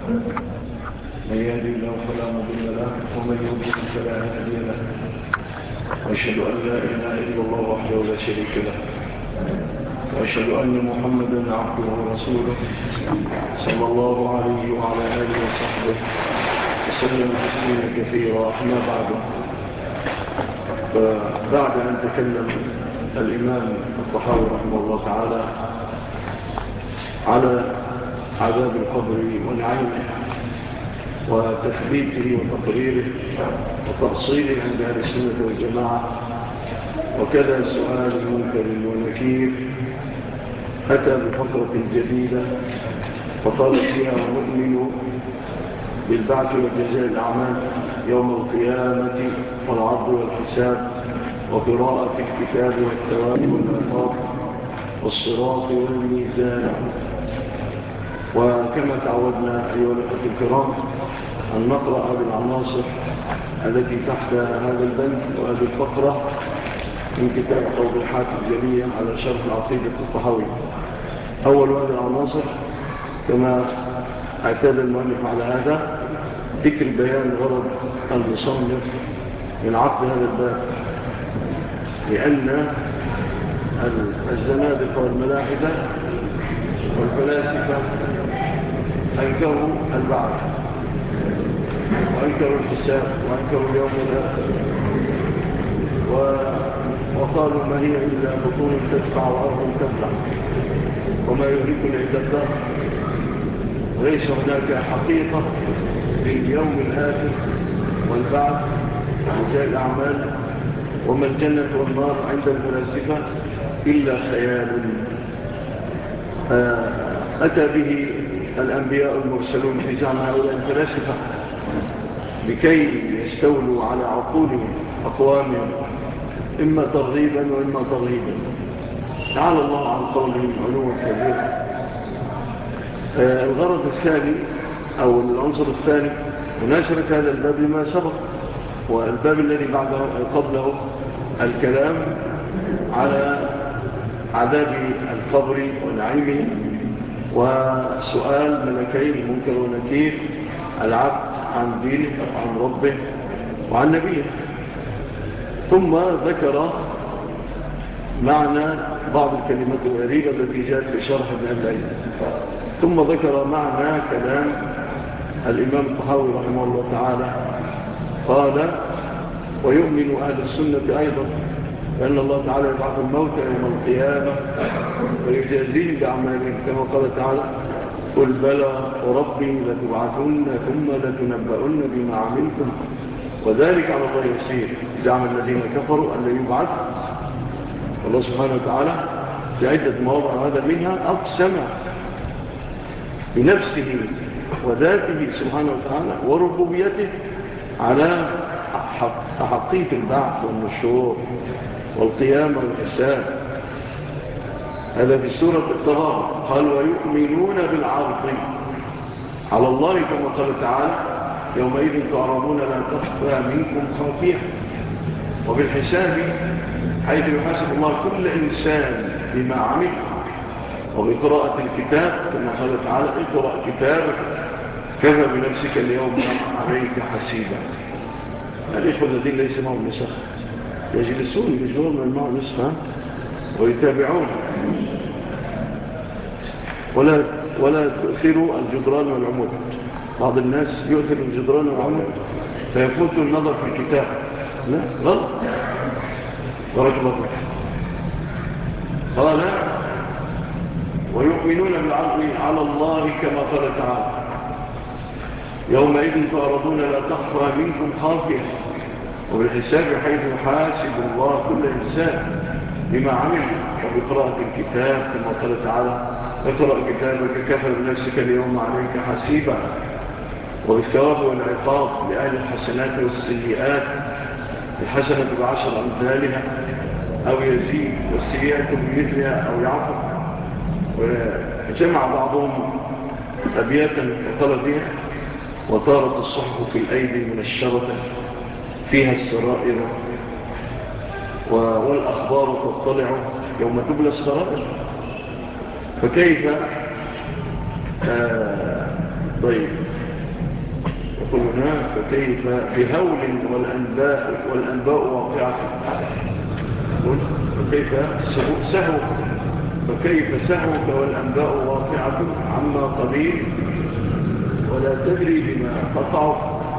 من يهدي الله فلا مضل له ومن يضلل فلا هادي له وأشهد أن لا إله إلا الله وحده لا شريك له وأشهد أن محمدا عبده ورسوله صلى الله عليه وعلى آله وصحبه وسلم تسليما كثيرا. أما بعد أن تكلم الإمام الطحاوي رحمه الله تعالى على عذاب القبر ونعيمه وتثبيته وتقريره وتأصيله عند أهل السنة والجماعة، وكذا سؤال المنكر والنكير، أتى بفقرة جديدة فقال فيها: ونؤمن بالبعث وجزاء الأعمال يوم القيامة والعرض والحساب وقراءة الكتاب والثواب والعقاب والصراط والميزان. وكما تعودنا أيها الأخوة الكرام أن نقرأ بالعناصر التي تحت هذا البند وهذه الفقرة من كتاب توضيحات الجلية على شرح العقيدة الطحاوية. أول هذه العناصر كما اعتاد المؤلف على هذا ذكر بيان غرض المصنف من عقد هذا الباب، لأن الزنادقة والملاحدة والفلاسفة أنكروا البعث وأنكروا الحساب وأنكروا اليوم الآخر، وقالوا ما هي إلا بطون تدفع وأرض تبلع وما يهلكنا إلا الدهر، وليس هناك حقيقة لليوم الآخر والبعث وجزاء الأعمال وما الجنة والنار عند الفلاسفة إلا خيال أتى به الأنبياء المرسلون في زعم هؤلاء الفلاسفة لكي يستولوا على عقول أقوامهم إما ترغيبا وإما ترهيبا. تعالى الله عن قولهم علوا كبيرا. الغرض الثاني أو العنصر الثاني مناسبة هذا الباب لما سبق، والباب الذي قبله الكلام على عذاب القبر ونعيمه وسؤال ملكين المنكر ونكير العبد عن دينه وعن ربه وعن نبيه. ثم ذكر معنى بعض الكلمات الغريبة التي جاءت في شرح ابن العز، ثم ذكر معنى كلام الإمام الطحاوي رحمه الله تعالى. قال: ويؤمن أهل السنة أيضا فإن الله تعالى يبعث الموت يوم القيامة ويجازيهم بأعمالهم، كما قال تعالى: قل بلى وربي لتبعثن ثم لتنبؤن بما عملتم وذلك على الله يسير. زعم الذين كفروا أن لا يبعث. الله سبحانه وتعالى في عدة مواضع هذا منها أقسم بنفسه وذاته سبحانه وتعالى وربوبيته على حقيقة البعث والنشور والقيامة والحساب. هذا في سورة التغابن. قال: ويؤمنون بالعرض على الله كما قال تعالى: يومئذ تعرضون لا تخفى منكم خافية، وبالحساب حيث يحاسب الله كل إنسان بما عمل، وبقراءة الكتاب كما قال تعالى: اقرأ كتابك كفى بنفسك اليوم عليك حسيبا. الإخوة الذين ليس معهم نسخ يجلسون يجلسون من معهم نسخة ويتابعون، ولا تؤثروا الجدران والعمود. بعض الناس يؤثر الجدران والعمود فيفوت النظر في الكتاب. لا، غلط. بارك الله فيك. قال: ويؤمنون بالعرض على الله كما قال تعالى: يومئذ تعرضون لا تخفى منكم خافية، وبالحساب حيث يحاسب الله كل إنسان بما عمل، وبقراءة الكتاب كما قال تعالى: اقرأ كتابك كفى بنفسك اليوم عليك حسيبا، وبالثواب والعقاب لأهل الحسنات والسيئات، الحسنة ب10 أمثالها أو يزيد والسيئة بمثلها أو يعفو. وجمع بعضهم أبياتا وقال فيها: وطارت الصحف في الأيدي من الشرطة فيها السرائر والأخبار تطلع يوم تبلى السرائر. فكيف طيب فكيف بهول والأنباء واقعة. فكيف سهوك فكيف سهوك والأنباء واقعة عما قليل ولا تدري بما تقع.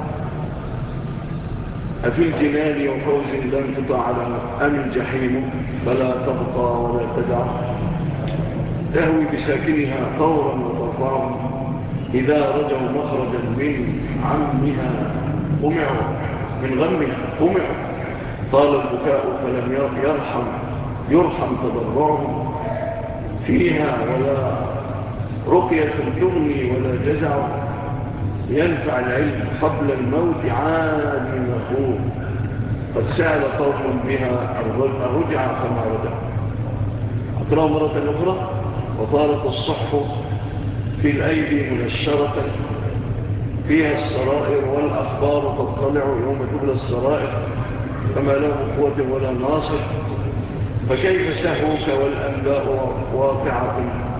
أفي الجنان وفوز لا انقطاع له أم الجحيم فلا تبقى ولا تدع. تهوي بساكنها طورا وترفعهم إذا رجوا مخرجا من عمها قمعوا من غمها قمعوا. طال البكاء فلم يرحم تضرعهم فيها ولا رقية تغني ولا جزع. ينفع العلم قبل الموت عالمه قد سأل قوم بها الرجع فما رجع. أقرأ مرة أخرى. وطارت الصحف في الأيدي منشرة فيها السرائر والأخبار تطلع يوم تبلى السرائر فما له قوة ولا ناصر. فكيف سهوك والأنباء واقعة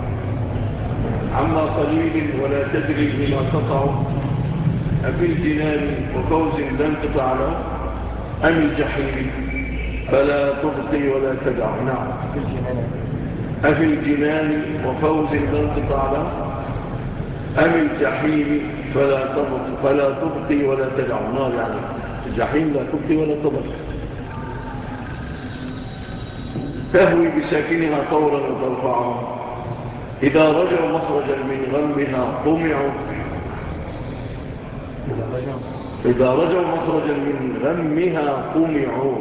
عما قليل ولا تدري بما تقع. أفي الجنان وفوز لا انقطاع له أم الجحيم فلا تبقي ولا تدع. نعم. أفي الجنان وفوز لا انقطاع له أم الجحيم فلا تبقي ولا تدع. نار يعني الجحيم لا تبقي ولا تدع. تهوي بساكنها طورا وترفعهم إذا رجعوا مخرجا من غمها قمعوا. إذا رجعوا مخرجا من غمها قمعوا.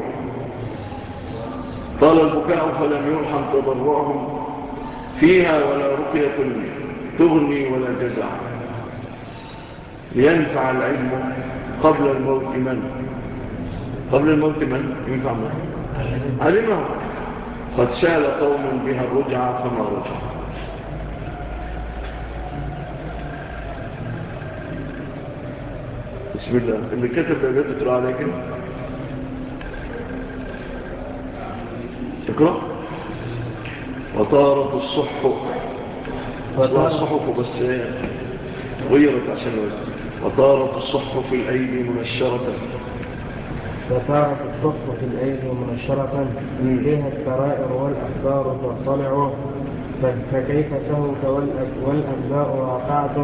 طال البكاء فلم يرحم تضرعهم فيها ولا رقية تغني ولا جزع. لينفع العلم قبل الموت من ينفع من علمه قد سأل قوم بها الرجع فما رجع. بسم الله. اللي كتب الأبيات تقرأ عليك تقرأ. وطارت الصحف بس غيرت عشان الوزن. وطارت الصحف في الأيدي منشرة فيها السرائر والأخبار تطلع. فكيف سهوك والأنباء واقعة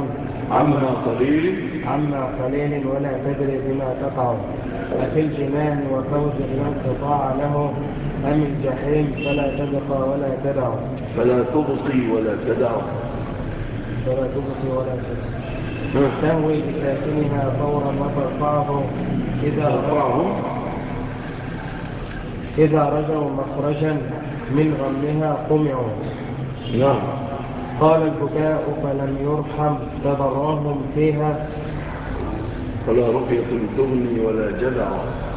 عما قليل ولا تدري بما تقع. أفي الجنان وفوز لا انقطاع له أم الجحيم فلا تبقى ولا تدع. تهوي بساكنها طورا وترفعه إذا رجوا مخرجا من غمها قمعوا. نعم. قال البكاء فلم يرحم تضرهم فيها ولا رقية تغني ولا جزع.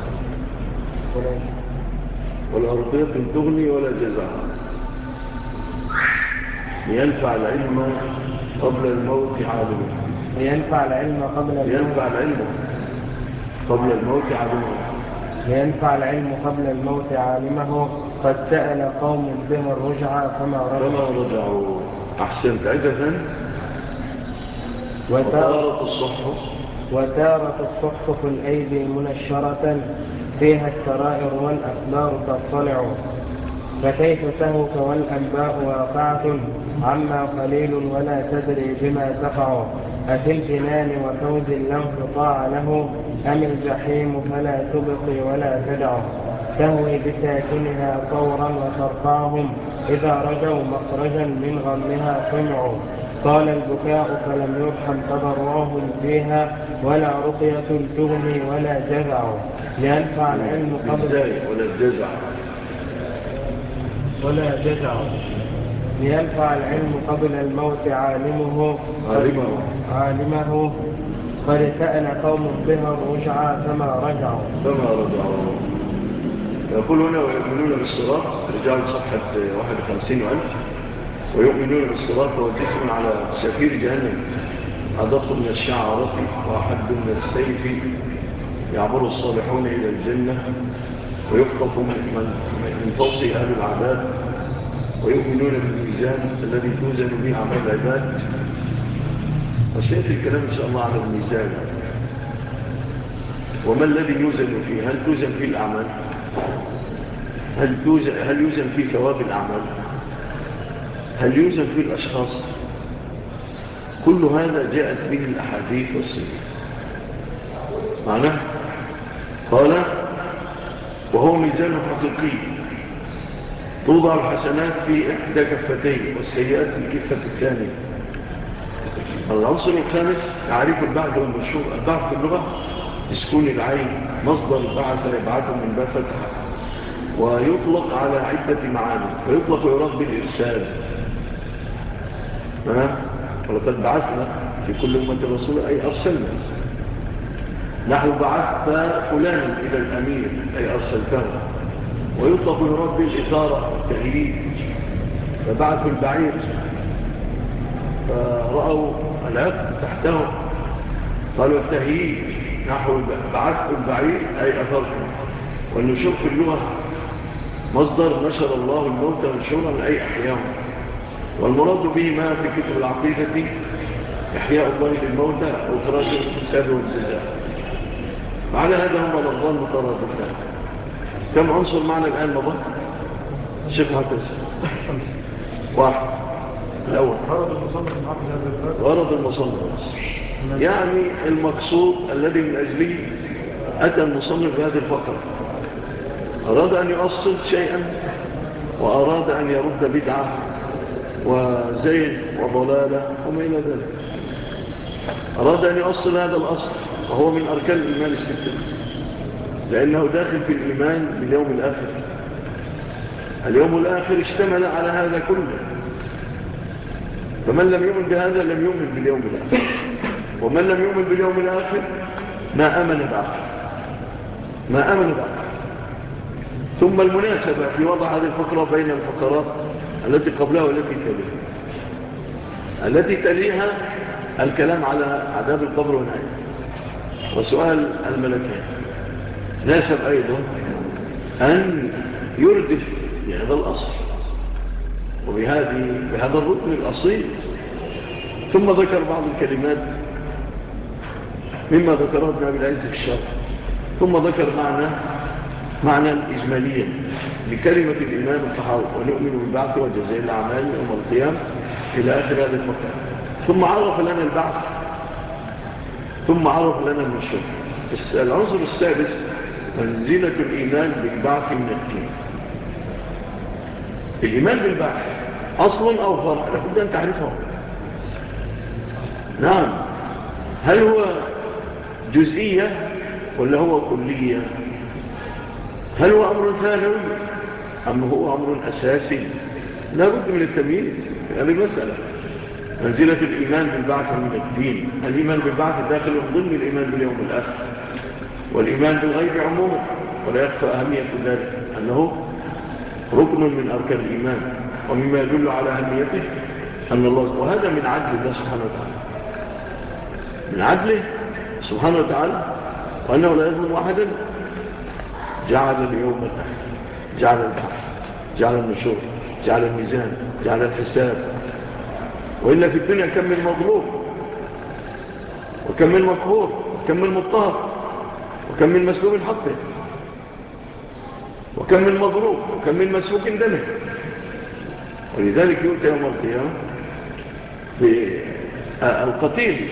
لينفع العلم قبل الموت عالمه. لينفع العلم قبل الموت عالمه قد سأل قوم بها الرجع فما رجعوا. أحسنت. عدة. وتارت الصحف في الأيدي منشرة فيها السرائر والأخبار تطلع. فكيف سهوك والأنباء واقعة عما قليل ولا تدري بما تقع. أفي الجنان وفوز لا انقطاع له أم الجحيم فلا تبقي ولا تدع. تهوي بساكنها طورا وترفعهم إذا رجوا مخرجا من غمها قمعوا. طال البكاء فلم يرحم تضرعهم فيها ولا رقية تغني ولا جزع. لينفع العلم قبل الموت عالمه قد سأل قوم بها الرجع فما رجعوا. يقول هنا ويؤمنون بالصراط رجال صفحة 51,000. ويؤمنون بالصراط والجسم على شفير جهنم أدق من الشعرة وأحد من السيف يعبر الصالحون إلى الجنة ويخطف من فوق أهل العذاب. ويؤمنون بالميزان الذي توزن به أعمال العباد. وسيأتي الكلام إن شاء الله على الميزان. وما الذي يوزن فيه؟ هل توزن فيه الأعمال؟ هل يوزن فيه ثواب الأعمال؟ هل يوزن فيه الأشخاص؟ كل هذا جاءت به الأحاديث والسنة. معناه قال وهو ميزان حقيقي توضع الحسنات في إحدى كفتين والسيئات في الكفة الثانية. العنصر الخامس تعريف البعث والنشور. البعث في اللغة بسكون العين، مصدر بعث يبعث من بافة، ويطلق على عدة معاني، ويطلق ويراد بالإرسال. ولقد بعثنا في كل أمة رسول أي أرسلنا. نحن بعثت فلانا إلى الأمير أي أرسلته. ويطلق ويراد بالإثارة والتهييج، فبعث البعير فرأوا العقد تحته قالوا التهييج، نحو بعث البعير أي أثرته. والنشور في اللغة مصدر نشر الله الموتى نشورا أي أحياهم، والمراد به ما في كتب العقيدة إحياء الله للموتى وإخراج الحساب والجزاء. وعلى هذا هم الأرضان مترادفان. كم عنصر معنا الآن مضى؟ الشيخ هكذا واحد. الأول غرض المصنف يعني المقصود الذي من أجله أتى المصنف بهذه الفقرة. أراد أن يؤصل شيئا وأراد أن يرد بدعة وزيغ وضلالة وما إلى ذلك. أراد أن يؤصل هذا الأصل وهو من أركان الإيمان الستة، لأنه داخل في الإيمان باليوم الآخر. اليوم الآخر اشتمل على هذا كله، فمن لم يؤمن بهذا لم يؤمن باليوم الآخر، ومن لم يؤمن باليوم الآخر ما آمن بعد. ثم المناسبة في وضع هذه الفقرة بين الفقرات التي قبلها والتي تليها. التي تليها الكلام على عذاب القبر والنعيم وسؤال الملكين. ناسب أيضا أن يردف بهذا الأصل بهذا الركن الأصيل. ثم ذكر بعض الكلمات مما ذكره ابن أبي العز في الشرح. ثم ذكر معنى إجماليا لكلمة الإيمان والتحاول، ونؤمن بالبعث وجزاء الأعمال يوم القيامة إلى آخر هذه الفقرة. ثم عرف لنا البعث، ثم عرف لنا النشور. العنصر السادس منزلة الإيمان بالبعث من الدين. الإيمان بالبعث أصل أو فرع لابد أن تعرفه. نعم، هل هو جزئية ولا هو كلية؟ هل هو أمر ثانوي أم هو أمر أساسي؟ لا بد من التمييز في هذه المسألة. منزلة الإيمان بالبعث من الدين. الإيمان بالبعث داخل ضمن الإيمان باليوم الآخر والإيمان بالغيب عموما، ولا يخفى أهمية ذلك أنه ركن من أركان الإيمان، ومما يدل على أهميته أن الله، وهذا من عدل الله سبحانه وتعالى، من عدله سبحانه وتعالى، وأنه لا يظلم أحدا. جعل اليوم الآخر، جعل البحث، جعل النشور، جعل الميزان، جعل الحساب. وإلا في الدنيا كم من مظلوم، وكم من مقهور، وكم من مضطهد، وكم من مسلوب حقه، وكم من مظلوم، وكم من مسفوك دمه. ولذلك يؤتى يوم القيامة بالقتيل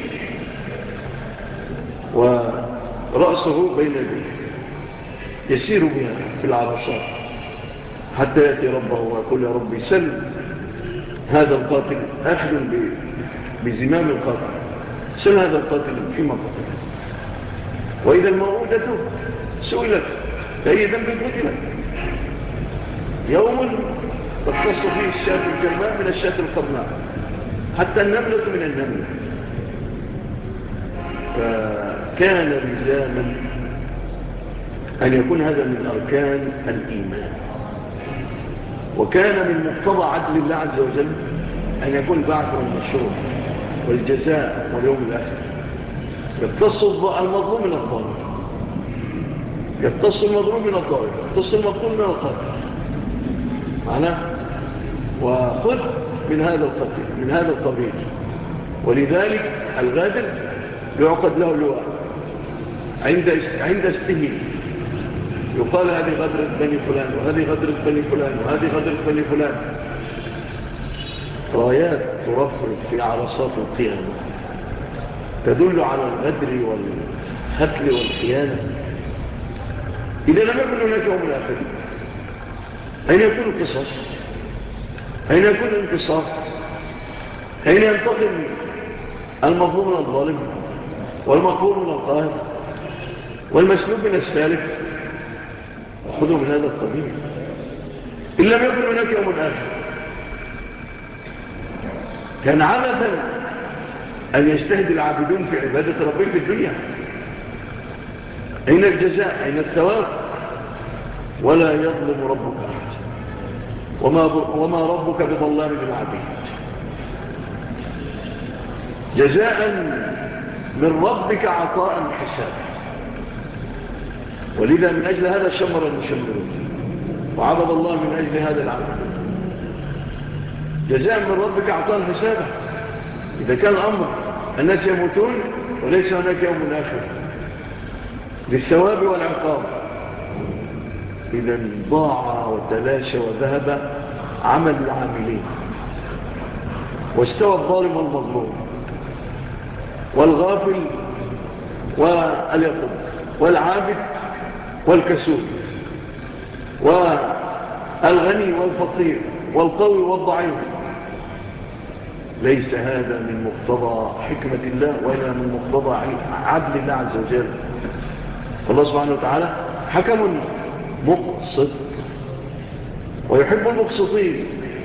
ورأسه بين يديه يسير بها في العرصات حتى يأتي ربه ويقول يا ربي سل هذا القاتل، أخذ بزمام القاتل، سل هذا القاتل فيما قتل. وإذا الموءودة سئلت فأي ذنب قتلت. يوم تختص فيه الشاة الجلماء من الشاة القرناء، حتى النملة من النملة. فكان لزاما أن يكون هذا من أركان الإيمان، وكان من مقتضى عدل الله عز وجل أن يكون بعث والنشور والجزاء واليوم الآخر. يقتص المظلوم من الظالم، يقتص المظلوم من الظالم، يقتص المقتول من القاتل معناه. وخذ من هذا القتل من هذا القبيل. ولذلك الغادر يعقد له اللواء عند استه يقال هذه غدرة بني فلان وهذه غدرة بني فلان وهذه غدرة بني فلان. رايات ترفرف في عرصات القيامة تدل على الغدر والختل والخيانة. إذا لم يكن هناك يوم الآخر أين يكون القصاص؟ أين يكون الانتصار؟ أين ينتقم المظلوم من الظالم والمقهور من القاهر والمسلوب من السالك؟ خذوا من هذا القبيل. إن لم يكن هناك يوم آخر كان عبثا أن يجتهد العابدون في عبادة ربهم في الدنيا. أين الجزاء؟ أين الثواب؟ ولا يظلم ربك أحد وما ربك بظلام للعبيد. جزاء من ربك عطاء حسابا. ولذا من أجل هذا شمر المشمرون وعبد الله من أجل هذا العبد. جزاء من ربك عطاء حسابا. إذا كان الأمر الناس يموتون وليس هناك يوم آخر للثواب والعقاب، إذا ضاع وتلاشى وذهب عمل العاملين واستوى الظالم والمظلوم والغافل واليقظ والعابد والكسول والغني والفقير والقوي والضعيف. ليس هذا من مقتضى حكمة الله ولا من مقتضى عدل الله عز وجل. الله سبحانه وتعالى حكم مقسط ويحب المقسطين.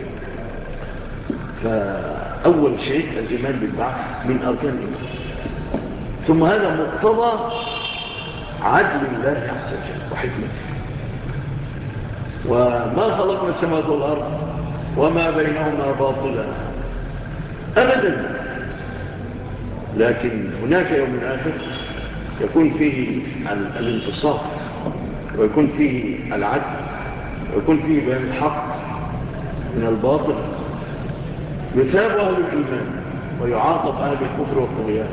فأول شيء الإيمان بالبعث من أركان الإيمان، ثم هذا مقتضى عدل الله عز وجل وحكمته. وما خلقنا السماوات والأرض وما بينهما باطلا أبدا، لكن هناك يوم آخر يكون فيه الانتصار ويكون فيه العدل ويكون فيه بيان الحق من الباطل. يثاب أهل الإيمان ويعاقب أهل الكفر والطغيان.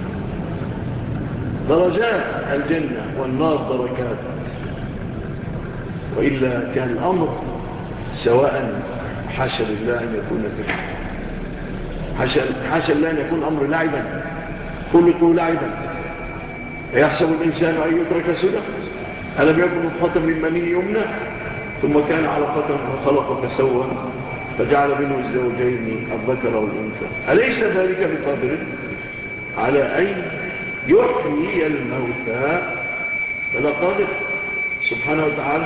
درجات الجنة والنار دركات، وإلا كان الأمر سواء حاشا لله أن يكون فيه، حاشا لله أن يكون الأمر لعبا، خلقوا لعبا. يحسب الإنسان أن يترك سدى؟ ألم يكن نطفة من مني يمنى ثم كان علقة فخلق فسوى فجعل منه الزوجين الذكر والأنثى. أليس ذلك بقادر على أن يحيي الموتى؟ فلا قادر سبحانه وتعالى.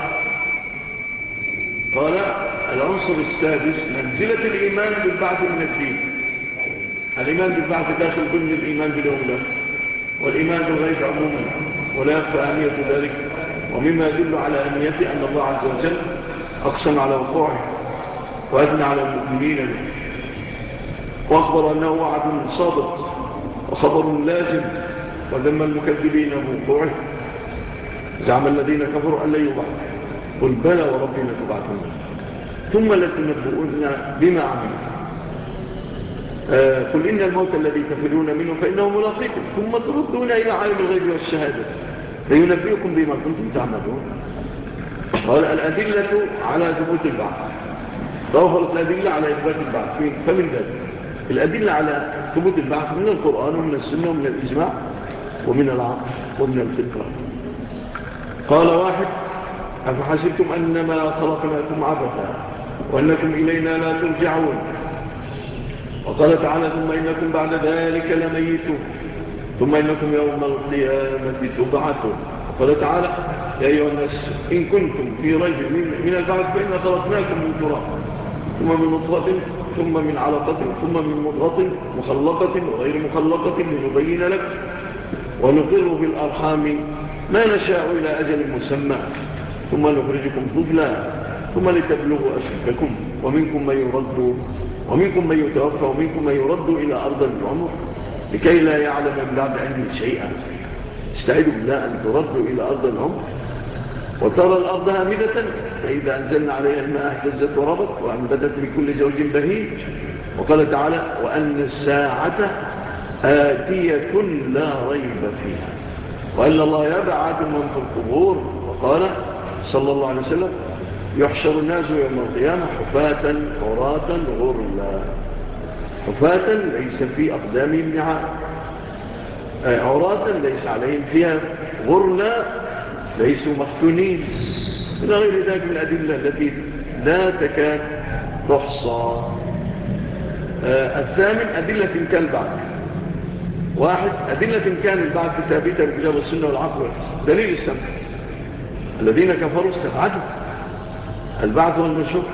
قال العنصر السادس منزلة الإيمان بالبعث من الدين. الإيمان بالبعث داخل ضمن الإيمان باليوم الآخر والإيمان بالغيب عموما، ولا يخفى أهمية ذلك. ومما يدل على أهميته أن الله عز وجل أقسم على وقوعه وأثنى على المؤمنين به، وأخبر أنه وعد صادق وخبر لازم، وذم المكذبين بوقوعه. زعم الذين كفروا أن لا يبعث، قل بلى وربنا تبعثون ثم لتنبؤون بما عملوا. قل إن الموت الذي تفرون منه فإنه ملاقيكم ثم تردون إلى عالم الغيب والشهادة فينبئكم بما كنتم تعملون. قال الأدلة على ثبوت البعث، توفرت الأدلة على إثبات البعث. فمن ذلك الأدلة على ثبوت البعث من القرآن ومن السنة ومن الإجماع ومن العقل ومن الفطرة. قال واحد أفحسبتم أنما خلقناكم عبثا وأنكم إلينا لا ترجعون. وقال تعالى ثم إنكم بعد ذلك لميتون ثم إنكم يوم القيامة تبعثون. وقال تعالى يا أيها الناس إن كنتم في ريب من البعث فإنا خلقناكم من تراب ثم من نطفة ثم من علقة ثم من مضغة مخلقة وغير مخلقة لنبين لك ونقر في الأرحام ما نشاء إلى أجل مسمى ثم نخرجكم طفلا ثم لتبلغوا أشدكم ومنكم من يرد ومنكم من يتوفى ومنكم من يرد إلى أرض العمر لكي لا يعلم من بعد علم شيئا. استعيدوا بالله أن تردوا إلى أرض العمر وترى الأرض هامدة فإذا أنزلنا عليها الماء اهتزت وربت وأنبتت بكل زوج بهيج. وقال تعالى وأن الساعة آتية لا ريب فيها. وأن الله يبعث من في القبور. وقال صلى الله عليه وسلم يحشر الناس يوم القيامة حفاة عراة غرلا. حفاة ليس في أقدامهم نعال، عراة ليس عليهم فيها، غرلا ليسوا مختونين، إلى غير ذلك من الأدلة التي لا تكاد تحصى. الثامن أدلة كالبعث. واحد، أدلة كان البعث ثابتة بالكتاب والسنة والعقل والحس. دليل السمع، الذين كفروا استبعدوا البعث والنشور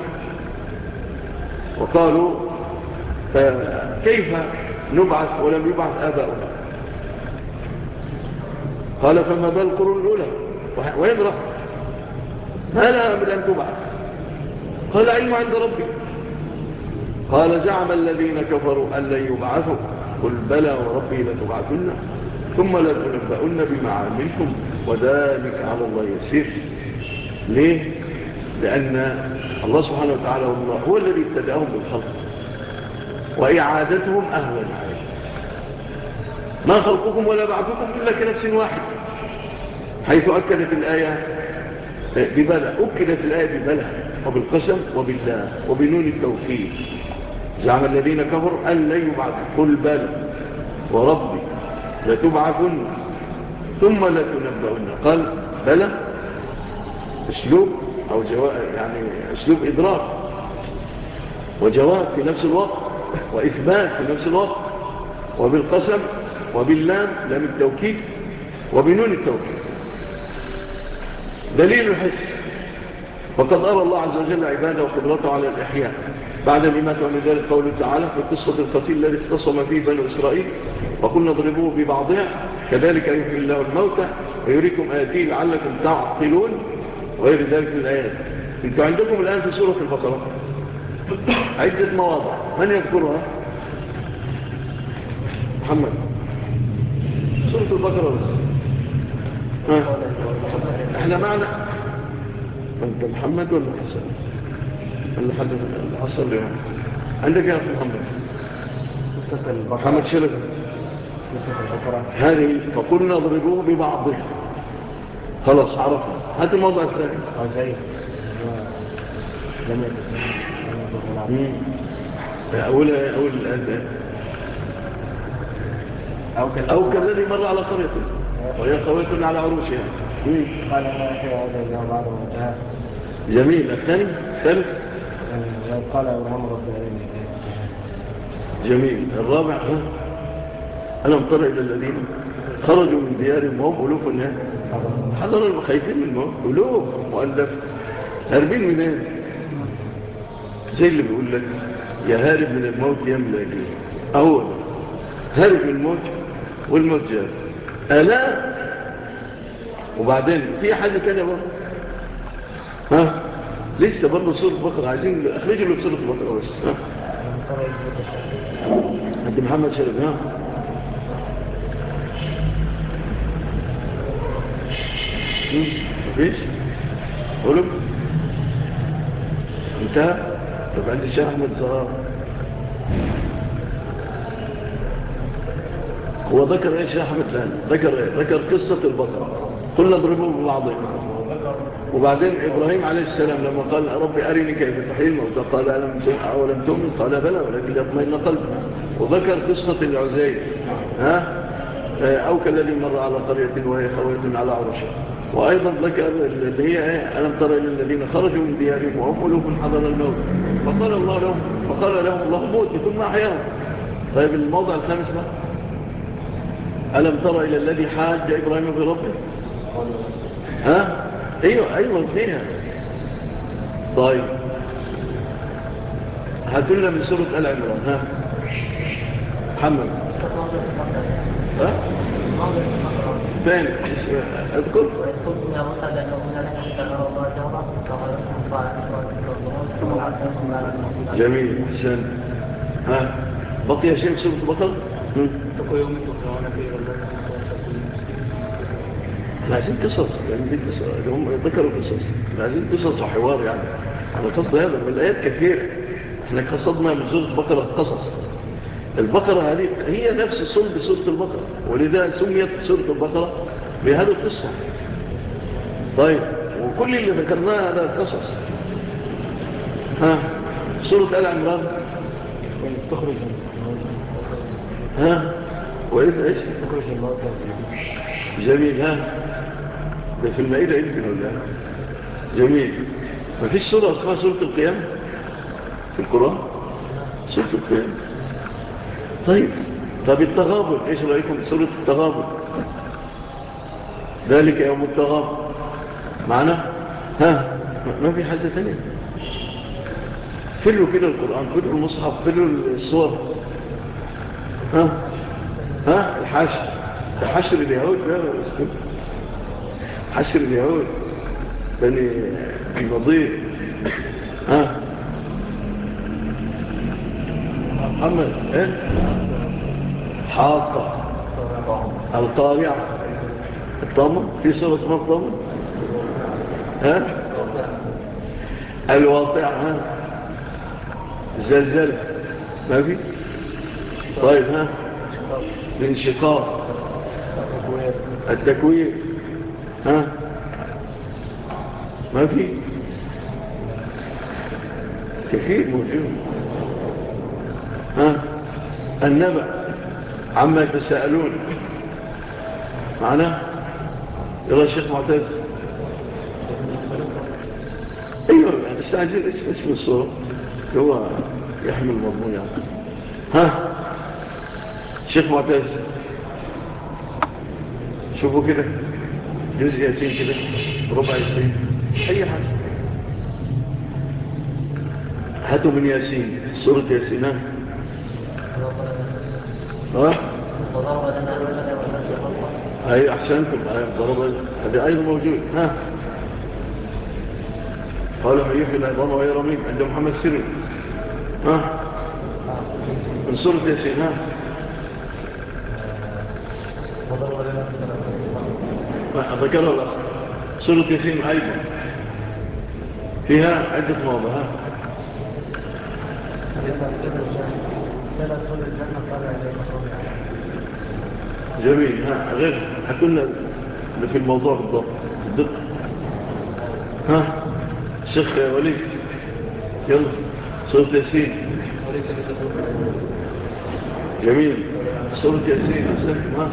وقالوا كيف نبعث ولم يبعث آباؤنا؟ قال فما بال القرون الأولى وين رأى ما لها من أن تبعث؟ قال علم عند ربي. قال زعم الذين كفروا أن لن يبعثوا قل بلى وربي لتبعثن ثم لتنبؤن بما عملتم وذلك على الله يسير. ليه؟ لأن الله سبحانه وتعالى هو الذي ابتدأهم بالخلق وإعادتهم أهون عليه. ما خلقكم ولا بعثكم إلا كنفس واحد، حيث أكدت الآية ببلى، أكدت الآية ببلى وبالقسم وبالله وبنون التوكيد. زعم الذين كفروا أن لا يبعث قل بلى وربي لتبعثن ثم لتنبؤن. قال بلى اسلوب أو جواب، يعني اسلوب إدراك وجواب في نفس الوقت وإثبات في نفس الوقت، وبالقسم وباللام لام التوكيد وبنون التوكيد. دليل الحس، وقد أرى الله عز وجل عباده وقدرته على الإحياء بعد الإماتة. ومن ذلك قوله تعالى في قصة القتيل الذي اختصم فيه بنو إسرائيل وقلنا اضربوه ببعضها كذلك يحيي الله الموتى ويريكم آياته لعلكم تعقلون وغير ذلك من الآيات. انتوا عندكم الآن في سورة البقرة عدة مواضع، من يذكرها؟ محمد. سورة البقرة بس. احنا معنا انت محمد ولا حسن اللي حدث العصر اليوم عندك يا أخي محمد؟ محمد شرف. هذه فقلنا اضربوه ببعضها، خلاص عرفنا. هذا الموضوع الثاني أول أو كالذي مر على قريته وهي قوية على عروشها. قال ما يحيى هذا الله بعد موتها. جميل. الثاني الثالث قال إبراهيم رب العالمين. جميل. الرابع ألم تر إلى الذين خرجوا من ديارهم وهم ألوف الناس حضر الخايفين من الموت، ألوف مؤلف هاربين منين؟ زي اللي بيقول لك يا هارب من الموت يا ملاقيه. أول هارب من الموت والموت جاء ألا. وبعدين في حاجة تانية برضه لسه برضه سورة البقرة عايزين أخرجوا له سورة البقرة بس. أنت محمد شرف مفيش قولوا انتهى. طب عندي الشيخ أحمد زهار هو ذكر ايش يا أحمد الآن؟ ذكر قصة البقرة قلنا اضربوه ببعضهم. وبعدين إبراهيم عليه السلام لما قال ربي أرني كيف تحيي الموتى قال أولم تؤمن قال بلى ولكن يطمئن قلبي. وذكر قصة العزيز أو كالذي مر على قرية وهي خاوية على عروشها. وأيضا ذكر اللي هي ألم تر إلى الذين خرجوا من ديارهم وهم ألوف حضر الموت فقال لهم الله موت ثم أحياهم. طيب الموضع الخامس بقى ألم تر إلى الذي حاج إبراهيم في ربه أيوة فيها. طيب هاتلنا من سورة آل عمران محمد فين اذكر جميل حسن. بقي شيء سورة البقرة لازم قصص هم ذكروا قصص لازم قصص وحوار يعني على قصد هذا من الآيات كثيرة. احنا قصدنا من سورة البقرة قصص. البقرة هذه هي نفس صلب سورة البقرة ولذا سميت سورة البقرة بهذه القصة. طيب وكل اللي ذكرناه هذا قصص. ها سورة آل عمران تخرج ها وإذا إيش تخرج الموتى. جميل. ها ده في المائدة يمكن ولا جميل. ما فيش سورة اسمها سورة القيامة في القرآن؟ سورة القيامة. طيب التغابن ايش رأيكم سورة التغابن؟ ذلك يوم التغابن معنا. ها ما في حاجة ثانية. فلوا كده القرآن، فلوا المصحف، فلوا الصور. ها الحشر، ده حشر اليهود، ده حشر اليهود بني النضير. ها محمد ايه حاقة القارعة الطامة. في سورة اسمها الطامة. ها الواقعة. ها الزلزال ما في. طيب ها الانشقاق التكوير. ها ما في كثير موجود. ها النبأ عما يتساءلون معنا. يلا الشيخ معتز. ايوه بس عايزين اسم الصورة هو يحمل المضمون يعني. ها الشيخ معتز شوفوا كده جزء ياسين كده ربع ياسين اي حاجة. هاتوا من ياسين سورة ياسين. ها اي احسنتم. ضرب هذا ايضا موجود. ها قالوا من يحيي العظام وهي رميم عند محمد سري. ها من سورة ياسين. ها ذكرها الأخ سورة ياسين أيضا فيها عدة مواضع. ها جميل. ها غير حكونا في الموضوع بالضبط الدقة. ها الشيخ وليد يلا سورة ياسين. جميل سورة ياسين أحسنتم. ها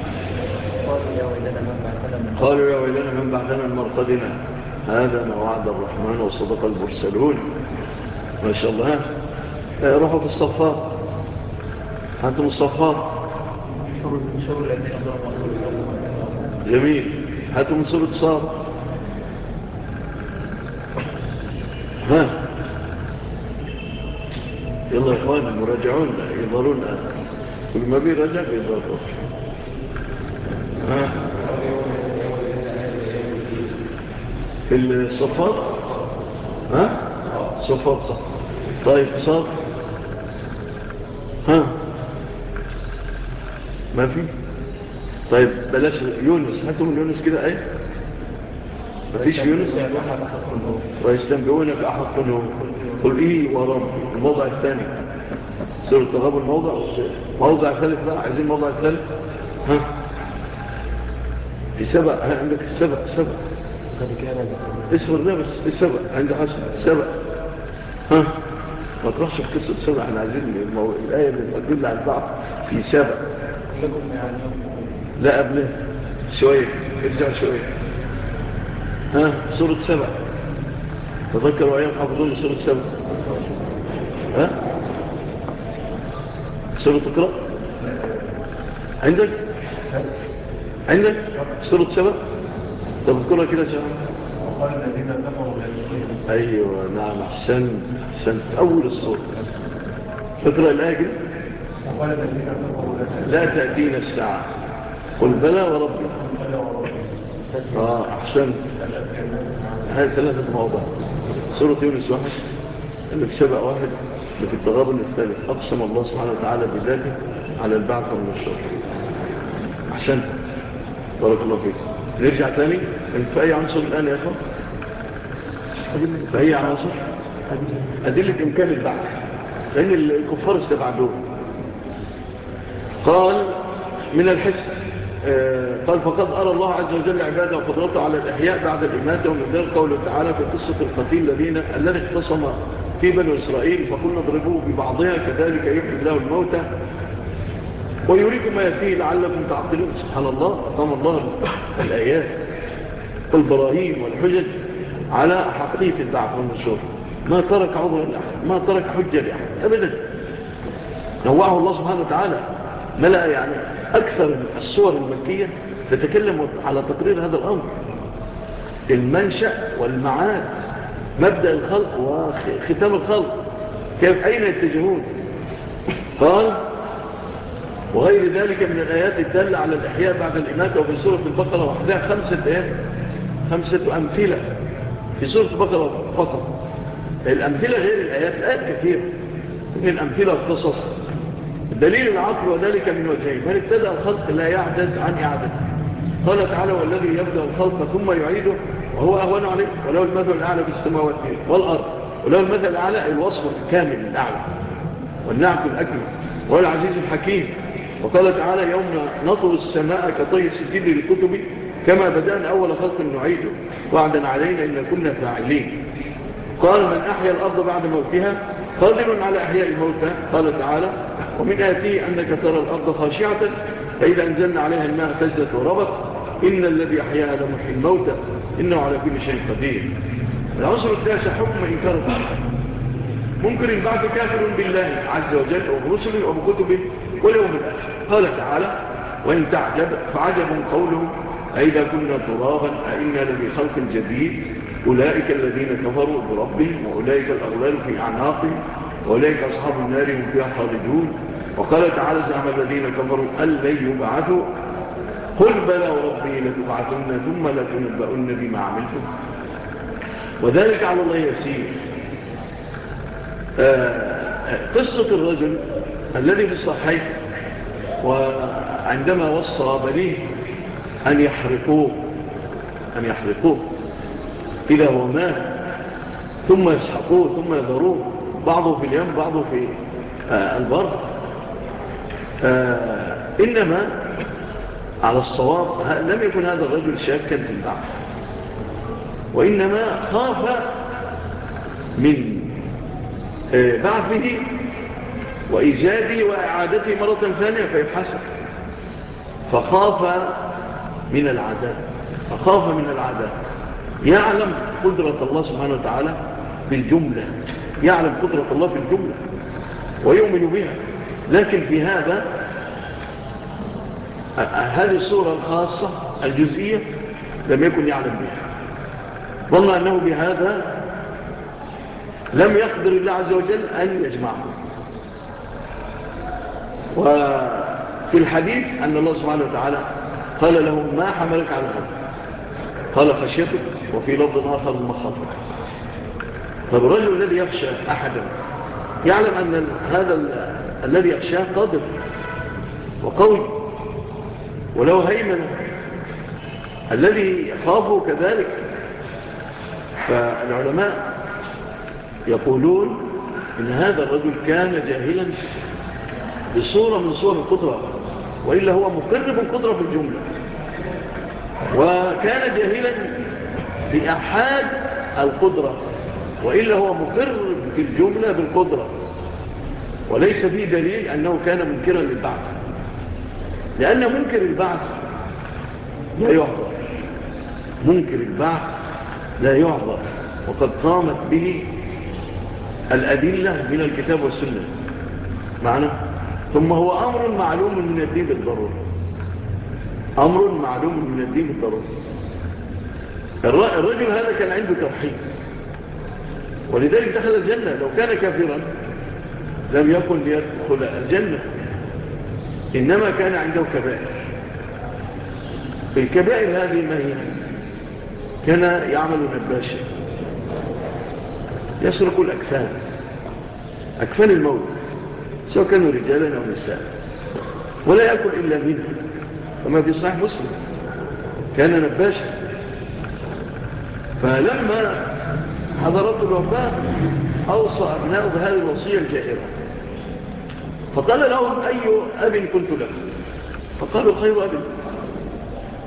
قالوا يا ويلنا من بعثنا من مرقدنا هذا ما وعد الرحمن وصدق المرسلون. ما شاء الله. ها روحوا في الصفات. هاتم الصفات. جميل. هاتوا من سورة صاد. ها يلا يا إخوان المراجعون يظهرون كل ما بيرجع بيظهر. ها في الصفات. ها صفات صح. طيب صاد. ها ما في. طيب بلاش يونس. هاتوا من يونس كده ايه ما فيش يونس. ويستنبئونك أحق منه قل إيه ورب. الموضع الثاني سورة التغابن. موضع ثالث بقى عايزين موضع ثالث. ها في سبع. عندك سبع اسفر ده بس السبع عند حسن سبع. ها ما تروحش في قصة سبع. احنا عايزين الآية اللي تدل على البعض في سبع. لا قبله شوية ارجع شوية. ها سورة سبع تذكروا أيام حافظون سورة سبع. ها سورة اقرأ عندك سورة سبع تذكرها كده شهر. أيوة نعم أحسنت أول الصورة. اقرأ الآية كده. لا تأتينا الساعة قل بلى وربي. أحسنت. هذه ثلاثة مواضع. سورة يونس واحد اللي في سبع واحد اللي في التغابن الثالث أقسم الله سبحانه وتعالى بذاته على البعث والنشر. أحسنت بارك الله فيك. نرجع تاني في أي عنصر الآن يا أخوة؟ في أي عنصر؟ أدلة إمكان البعث لأن الكفار استبعدوه. قال من الحس قال فقد أرى الله عز وجل عباده وقدرته على الإحياء بعد الإماتة. ومن ذلك قوله تعالى في قصة القتيل الذي اختصم في بني إسرائيل فقلنا اضربوه ببعضها كذلك يحيي الله الموتى ويريكم ما يأتيه لعلكم تعقلون. سبحان الله، أقام الله الآيات والبراهين والحجج على حقيقة البعث والنشور. ما ترك عذرا لأحد، ما ترك حجة لأحد أبدا. نوعه الله سبحانه وتعالى، ملأ يعني أكثر الصور المكية تتكلم على تقرير هذا الأمر، المنشأ والمعاد، مبدأ الخلق وختام الخلق، كيف أين يتجهون. قال وغير ذلك من الآيات الدالة على الإحياء بعد الإماتة. وفي سورة البقرة وحدها 5 أمثلة في سورة البقرة فقط. الأمثلة غير الآيات كثير من الأمثلة والقصص. دليل العقل وذلك من وجهين: من ابتدأ الخلق لا يعجز عن إعادته. قال تعالى والذي يبدأ الخلق ثم يعيده وهو أهون عليه وله المثل الأعلى في السماوات والأرض. وله المثل الأعلى الوصف الكامل الأعلى والنعت الأكمل وهو العزيز الحكيم. وقال تعالى يوم نطوي السماء كطي السجل للكتب كما بدأنا أول خلق نعيده وعدا علينا إن كنا فاعلين. قال من أحيا الأرض بعد موتها قادر على أحياء الموتى. قال تعالى ومن آتيه أنك ترى الأرض خاشعة فإذا أنزلنا عليها الماء اهتزت وربت إن الذي أحياها لمحيي الموتى إنه على كل شيء قدير. العنصر التاسع حكم إنكار البعث. منكر البعث كافر بالله عز وجل وبرسله وبكتبه واليوم الآخر. قال تعالى وإن تعجب فعجب قوله أئذا كنا ترابا أئنا لفي خلق جديد أولئك الذين كفروا بربهم وأولئك الأغلال في أعناقهم وأولئك أصحاب النار هم فيها خالدون. وقال تعالى زعم الذين كفروا أن لن يبعثوا قل بلى وربي لتبعثن ثم لتنبؤن بما عملتم وذلك على الله يسير. قصة الرجل الذي في الصحيح وعندما وصى بنيه أن يحرقوه إذا هو مات ثم يسحقوه ثم يذروه بعضه في اليم بعضه في البر. إنما على الصواب لم يكن هذا الرجل شاكا في البعث، وإنما خاف من بعثه وإيجاده وإعادته مرة ثانية فيبحثه، فخاف من العذاب. يعلم قدرة الله سبحانه وتعالى بالجملة، يعلم قدرة الله في الجملة ويؤمن بها، لكن في هذه الصورة الخاصة الجزئية لم يكن يعلم بها. ظن أنه بهذا لم يقدر الله عز وجل أن يجمعه. وفي الحديث أن الله سبحانه وتعالى قال له ما حملك على هذا؟ قال خشيتك، وفي لفظ آخر مخافتك. فالرجل الذي يخشى أحدا يعلم أن هذا الذي يخشاه قادر وقوي ولو هيمنة، الذي يخافه كذلك. فالعلماء يقولون إن هذا الرجل كان جاهلا بصورة من صور القدرة، وإلا هو مقر بالقدرة في الجملة، وكان جاهلا بأحاد القدرة، وإلا هو مقر في الجملة بالقدرة، وليس فيه دليل أنه كان منكرا للبعث، لأن منكر البعث لا يعذر، منكر البعث لا يعذر، وقد قامت به الأدلة من الكتاب والسنة معنا. ثم هو أمر معلوم من الدين بالضرورة، أمر معلوم من الدين بالضرورة. الرجل هذا كان عنده توحيد ولذلك دخل الجنة. لو كان كافرا لم يكن ليدخل الجنة، إنما كان عنده كبائر. الكبائر هذه ما هي؟ كان يعمل نباشا يسرق الأكفان، أكفان الموت، سواء كانوا رجالا أو نساء، ولا يأكل إلا منه، كما في صحيح مسلم كان نباشا. فلما حضرته الوفاة أوصى أبناءه بهذه الوصية الجائرة، فقال لهم أي أب كنت لك؟ فقالوا خير أب.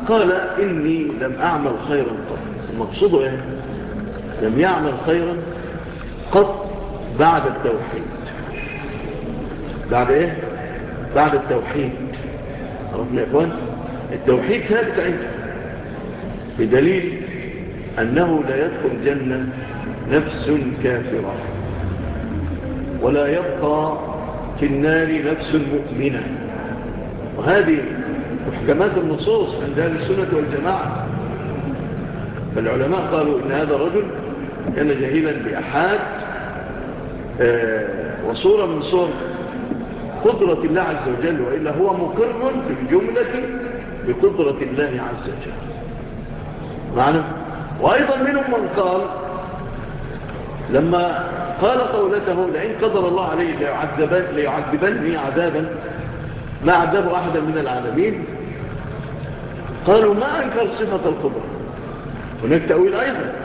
قال إني لم أعمل خيرا قط. المقصود إيه؟ لم يعمل خيرا قط بعد التوحيد. بعد إيه؟ بعد التوحيد. عرفنا يا إخوان؟ التوحيد ثابت عنده بدليل أنه لا يدخل الجنة نفس كافرة ولا يبقى في النار نفس مؤمنة. وهذه محكمات النصوص عند أهل السنة والجماعة. فالعلماء قالوا إن هذا الرجل كان جاهلا بأحاد وصورة من صور قدرة الله عز وجل، وإلا هو مقر في الجملة بقدرة الله عز وجل معنا. وأيضا منهم من قال لما قال قولته لئن قدر الله عليه ليعذبني عذابا ما عذب أحدا من العالمين، قالوا ما أنكر صفة القدرة. هناك تأويل أيضا،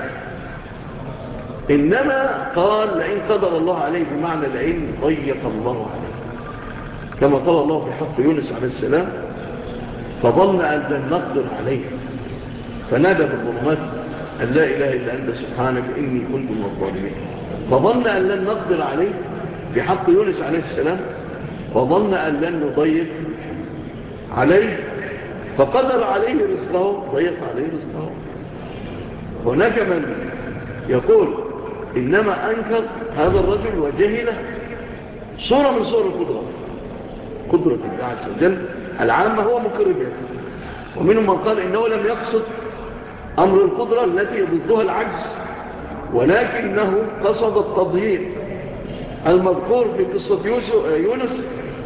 إنما قال لئن قدر الله عليه بمعنى لئن ضيق الله عليه، كما قال الله في حق يونس عليه السلام فظن أن لن نقدر عليه فنادى في الظلمات أن لا إله إلا أنت سبحانك إني كنت من الظالمين. فظن أن لن نقدر عليه في حق يونس عليه السلام، وظن أن لن نضيق عليه فقدر عليه رزقه، ضيق عليه رزقه. هناك من يقول إنما أنكر هذا الرجل وجهله صورة من صور القدرة، قدرة الله عز وجل العامة هو مقر بها. ومنهم من قال إنه لم يقصد أمر القدرة التي ضدها العجز، ولكنه قصد التضييق المذكور في قصة يونس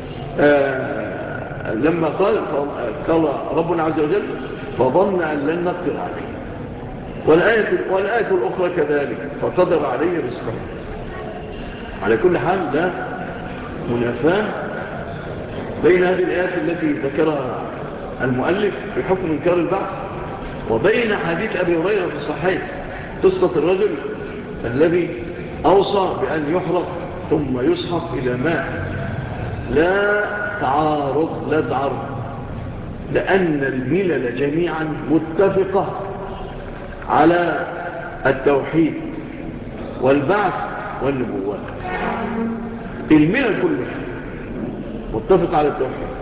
لما قال ربنا عز وجل فظن أن لن نقدر عليه. والآية الأخرى كذلك فقدر عليه رزقه. على كل حال لا منافاة بين هذه الآيات التي ذكرها المؤلف بحكم إنكار البعث وبين حديث أبي هريرة في الصحيح قصة الرجل الذي أوصى بأن يحرق ثم يسحق إلى ماء. لا تعارض لأن الملل جميعا متفقة على التوحيد والبعث والنبوات. الملل كلها متفق على التوحيد.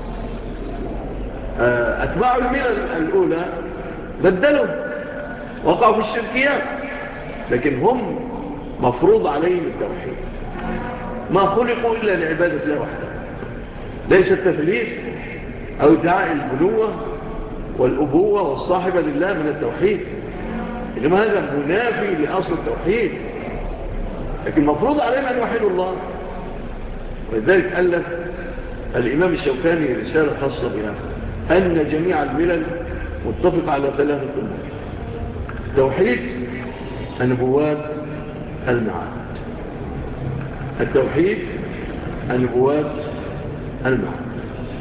أتباع الملل الأولى بدلوا وقعوا في الشركيات، لكن هم مفروض عليهم التوحيد. ما خلقوا إلا لعبادة الله وحده، ليس التثليث أو ادعاء البنوة والأبوة والصاحبة لله من التوحيد، إنما هذا منافي لأصل التوحيد. لكن مفروض عليهم أن يوحدوا الله. ولذلك ألف الإمام الشوكاني رسالة خاصة بها أن جميع الملل متفق على ثلاثة أمور: التوحيد، النبوات، المعاد. التوحيد، النبوات، المعاد.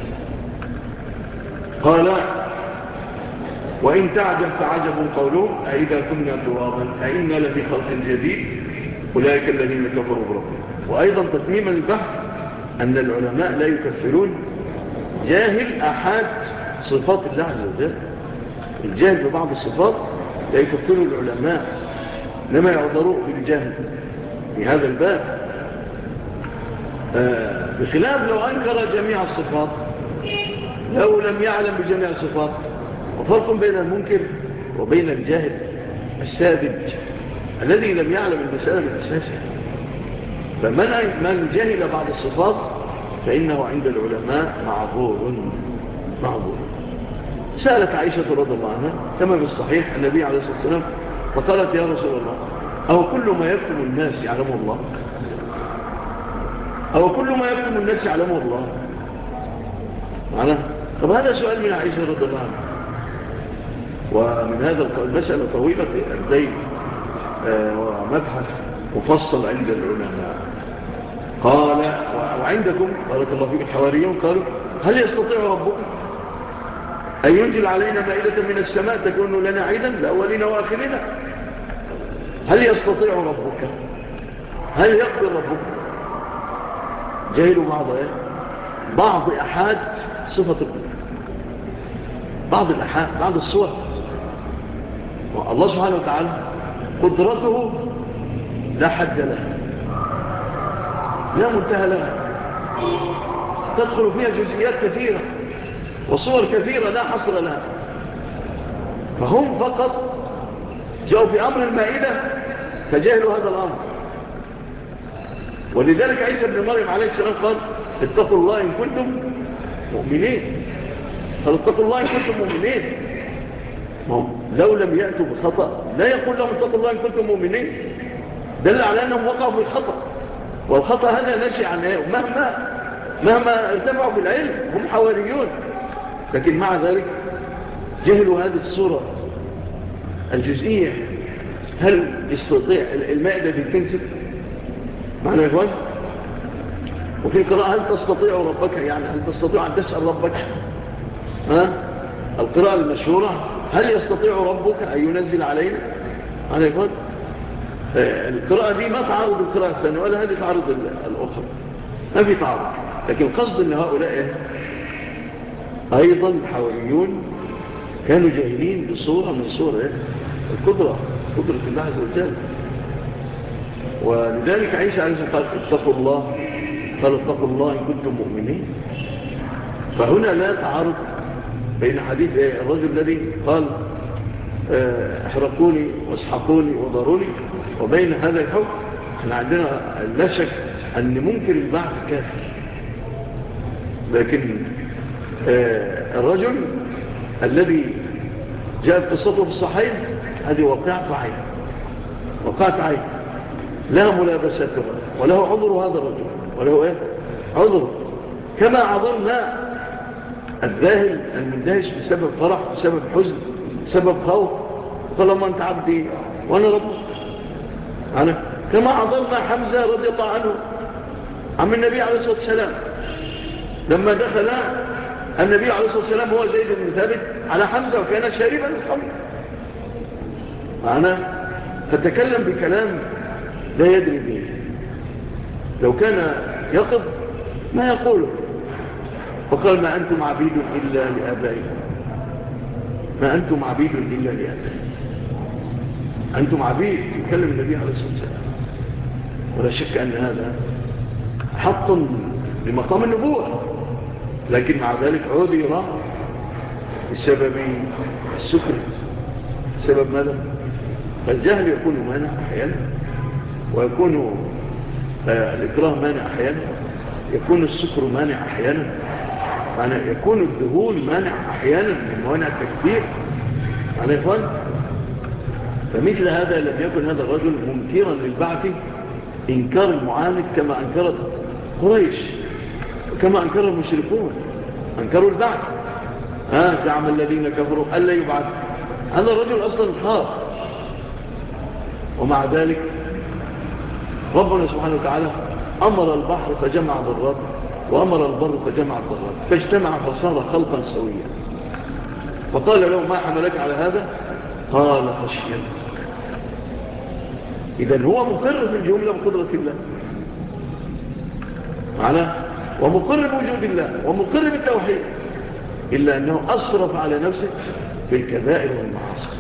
قال: وإن تعجب فعجب قولهم أئذا كنا ترابا أئنا لفي خلق جديد أولئك الذين كفروا بربهم. وأيضا تتميما البحث أن العلماء لا يكفرون جاهل أحد صفات الله عز وجل. الجاهل ببعض الصفات لا يكفروا العلماء، لما يعذروا بالجهل في هذا الباب، بخلاف لو أنكر جميع الصفات، لو لم يعلم بجميع الصفات. وفرق بين المنكر وبين الجاهل الساذج الذي لم يعلم المسألة بالأساسية. فمن جهل بعض الصفات فإنه عند العلماء معذور. سألت عائشة رضي الله عنها كما في الصحيح النبي عليه الصلاة والسلام فقالت: يا رسول الله، أو كل ما يكتم الناس يعلمه الله؟ أو كل ما يكتم الناس يعلمه الله؟ معناه طب هذا سؤال من عائشة رضي الله عنها. ومن هذا المسألة طويلة لدي ومبحث مفصل عند العلماء. قال: وعندكم بارك الله فيكم الحواريون قالوا: هل يستطيع ربكم أن ينزل علينا مائدة من السماء تكون لنا عيدا لأولنا وآخرنا؟ هل يستطيع ربك؟ هل يقدر ربك؟ جاهلوا بعض أحد صفة القدرة. بعض الصور. الله سبحانه وتعالى قدرته لا حد لها، لا منتهى لها، تدخل فيها جزئيات كثيرة وصور كثيرة لا حصر لها. فهم فقط جاءوا في أمر المائدة فجاهلوا هذا الأمر. ولذلك عيسى بن مريم عليه السلام قال اتقوا الله إن كنتم مؤمنين. قال اتقوا الله إن كنتم مؤمنين. لو لم يأتوا بخطأ لا يقول لهم اتقوا الله إن كنتم مؤمنين، دل على أنهم وقعوا في الخطأ. والخطأ هذا نشأ عن مهما ارتفعوا في العلم، هم حواريون، لكن مع ذلك جهلوا هذه الصورة الجزئية. هل يستطيع المائدة دي تنسف معنى يا إخوان؟ وفي قراءة هل تستطيع ربك، يعني هل تستطيع أن تسأل ربك؟ القراءة المشهورة هل يستطيع ربك أن ينزل علينا معنى يا إخوان؟ القراءة دي ما تعارض القراءة الثانية ولا هذه تعارض الأخرى، ما في تعارض. لكن قصد أن هؤلاء أيضا الحواريون كانوا جاهلين بصورة من صورة قدرة الله عز وجل. ولذلك عيسى عليه السلام قال اتقوا الله، قال اتقوا الله إن كنتم مؤمنين. فهنا لا تعارض بين حديث الرجل الذي قال احرقوني واسحقوني وضروني وبين هذا الحكم. احنا عندنا لا شك أن منكر البعث كافر، لكن الرجل الذي جاءت قصته في الصحيح هذه وقعت عين لها ملابستها وله عذر هذا الرجل، وله عذر كما عذرنا الذاهل المندهش بسبب فرح، بسبب حزن، بسبب خوف، طالما انت عبدي وانا ربك. كما عذرنا حمزة رضي الله عنه عم النبي عليه الصلاة والسلام لما دخل النبي عليه الصلاة والسلام هو زيد بن ثابت على حمزة وكان شاربا الخمر، فتكلم بكلام لا يدري به. لو كان يقظ ما يقوله، فقال ما أنتم عبيد إلا لآبائكم، ما أنتم عبيد إلا لآبائكم، أنتم عبيد. يتكلم النبي عليه الصلاة والسلام، ولا شك أن هذا حط لمقام النبوة، لكن مع ذلك عذر بسبب السكر. بسبب ماذا؟ فالجهل يكون مانع أحيانا، ويكون الإكراه مانع أحيانا، يكون السكر مانع أحيانا، يكون الذهول مانع أحيانا من موانع التكفير. يا إخوان، فمثل هذا لم يكن هذا الرجل منكرا للبعث إنكار المعاند كما أنكرت قريش وكما أنكر المشركون، أنكروا البعث. زعم الذين كفروا ألا يبعث. هذا الرجل أصلا خاف، ومع ذلك ربنا سبحانه وتعالى أمر البحر فجمع ضرات، وأمر البر فجمع ضرات، فاجتمع فصار خلقا سويا. فقال له ما حملك على هذا؟ قال خشيت. إذن هو مقر في الجملة بقدرة الله ومقر بوجود الله ومقر بالتوحيد، إلا أنه أصرف على نفسه بالكبائر والمعاصي.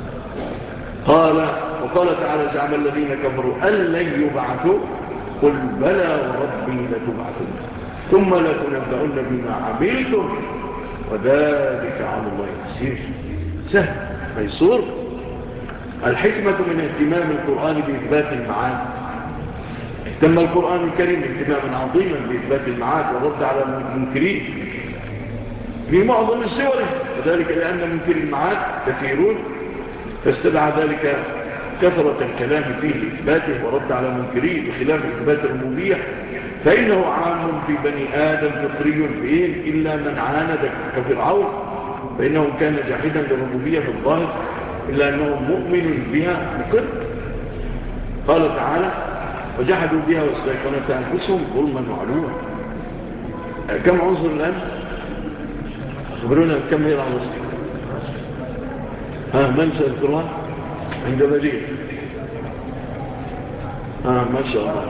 وقال تعالى زعم الذين كفروا أن لن يبعثوا، قل بلى وربي لتبعثون ثم لتنبؤن بما عملتم وذلك على الله يسير. سهل ميسور. الحكمة من اهتمام القرآن بإثبات المعاد. اهتم القرآن الكريم اهتماما عظيما بإثبات المعاد والرد على المنكرين في معظم السور، وذلك لأن منكر المعاد كثيرون، فاستدعى ذلك كثرة الكلام فيه لإثباته ورد على المنكرين بخلاف إثبات الربوبية، فإنه عام في بني آدم فطري فيه إلا من عاند كفرعون، فإنه كان جاحدا للربوبية في الظاهر إلا أنه مؤمن بها مقر. قال تعالى وجحدوا بها واستيقنتها أنفسهم ظلما وعلوا. كم عنصر الآن؟ أخبرونا كم هي العنصر؟ من سيذكرها؟ عند بديل. ما شاء الله.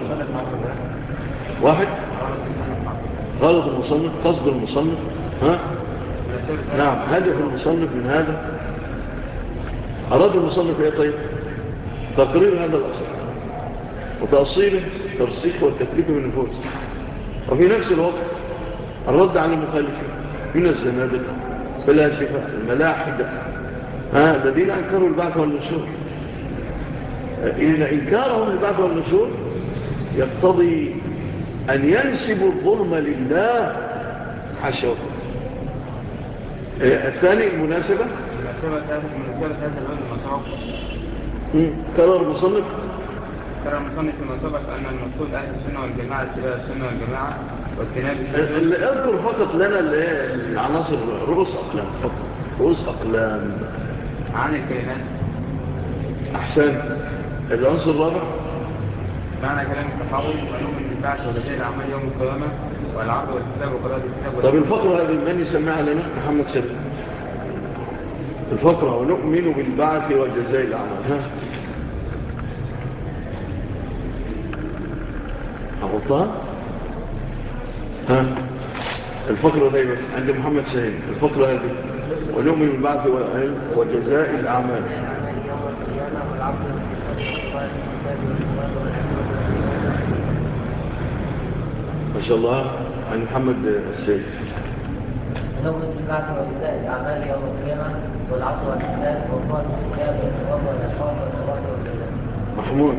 واحد غلط المصنف، قصد المصنف. نعم، هدف المصنف من هذا، أراد المصنف إيه طيب؟ تقرير هذا الأصل وتأصيله ترسيخ والتكليف من النفوس، وفي نفس الوقت الرد عن المخالفين من الزنادقة فلاسفة الملاحدة الذين أنكروا البعث والنشور. إن إنكارهم البعث والنشور يقتضي أن ينسبوا الظلم لله حشوه. الثاني المناسبة هذا العلم المصروف كرر المصنف فيما سبق أن المقصود أهل السنة والجماعة اتباع السنة والجماعة واجتناب اللي اذكر فقط لنا العناصر رؤوس أقلام فقط، رؤوس أقلام عن الكلمات. أحسن. العنصر الرابع معنى كلام التحاوي ونؤمن بالبعث وجزاء الأعمال يوم القيامة والعرض والحساب وقراءة الكتاب. طب الفقرة هذه من يسمعها لنا؟ محمد شريف. الفقرة ونؤمن بالبعث وجزاء الأعمال أغطها الفقرة هذه بس عند محمد شاهين. الفقرة هذه ونؤمن بالبعث وجزاء الأعمال ما شاء الله. عن محمد السيد نؤمن بالبعث وجزاء الأعمال يوم القيامة والعرض والحساب وقراءة الكتاب والثواب والعقاب والصراط والجزاء. محمود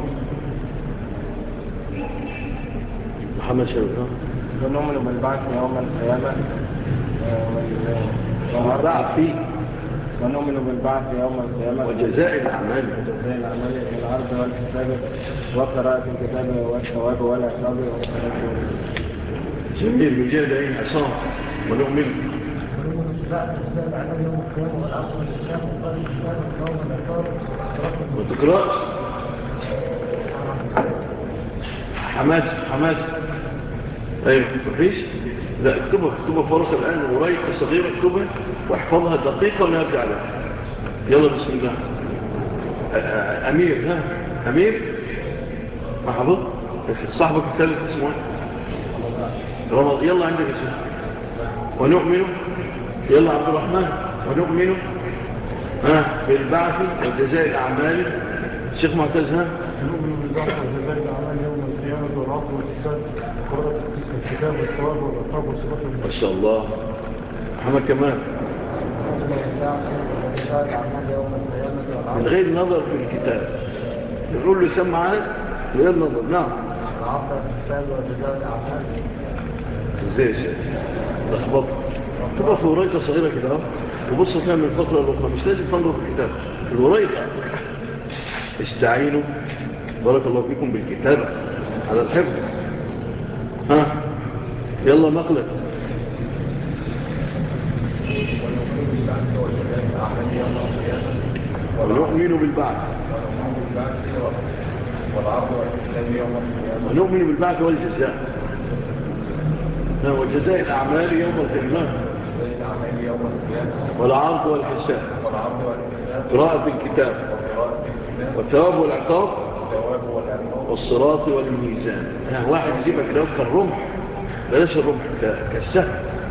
محمد شاهين ونؤمن بالبعث يوم القيامة ونؤمن بالبعث يوم القيامة وجزاء الأعمال والعرض والحساب وقراءة الكتاب والثواب والعقاب والصراط والجزاء. جميل. من جهة أين عصام ونؤمن بالبعث وجزاء الأعمال يوم القيامة والعرض والحساب وقراءة الكتاب والثواب والعقاب والصراط والجزاء. وتقرأ حماد ايوه مفيش. لا اكتبها فرصة الآن الوريق الصغيرة اكتبها واحفظها دقيقة ونرجع لها. يلا بسم الله. أمير أمير محفظ صاحبك الثالث اسمه رمض. يلا عندك اسمه ونؤمن. يلا عبد الرحمن ونؤمن بالبعث وجزاء الأعمال. الشيخ معتز نؤمن بالبعث وجزاء الأعمال يوم القيامة والعرض والحساب وقراءة الكتاب والثواب والعقاب والصراط والجزاء. ما شاء الله. محمد كمال من غير نظر في الكتاب نقول له سمعات من غير نظر. نعم. العرض والحساب وجزاء الأعمال ازاي شيء لخبط. تبقى في وريقة صغيرة كده وبصوا فيها من الفقرة الأخرى مش لازم تنظر في الكتاب. الوريقة استعينوا بارك الله فيكم بالكتابة على الحفظ. يلا مقلب. ونؤمن بالبعث والعرض والحساب يوم القيامة ونؤمن بالبعث والجزاء وجزاء الأعمال يوم القيامة والعرض والحساب قراءة الكتاب والثواب والعقاب والصراط والميزان. واحد يجيبك كده كالرمح، بلاش الرمح كالسهم.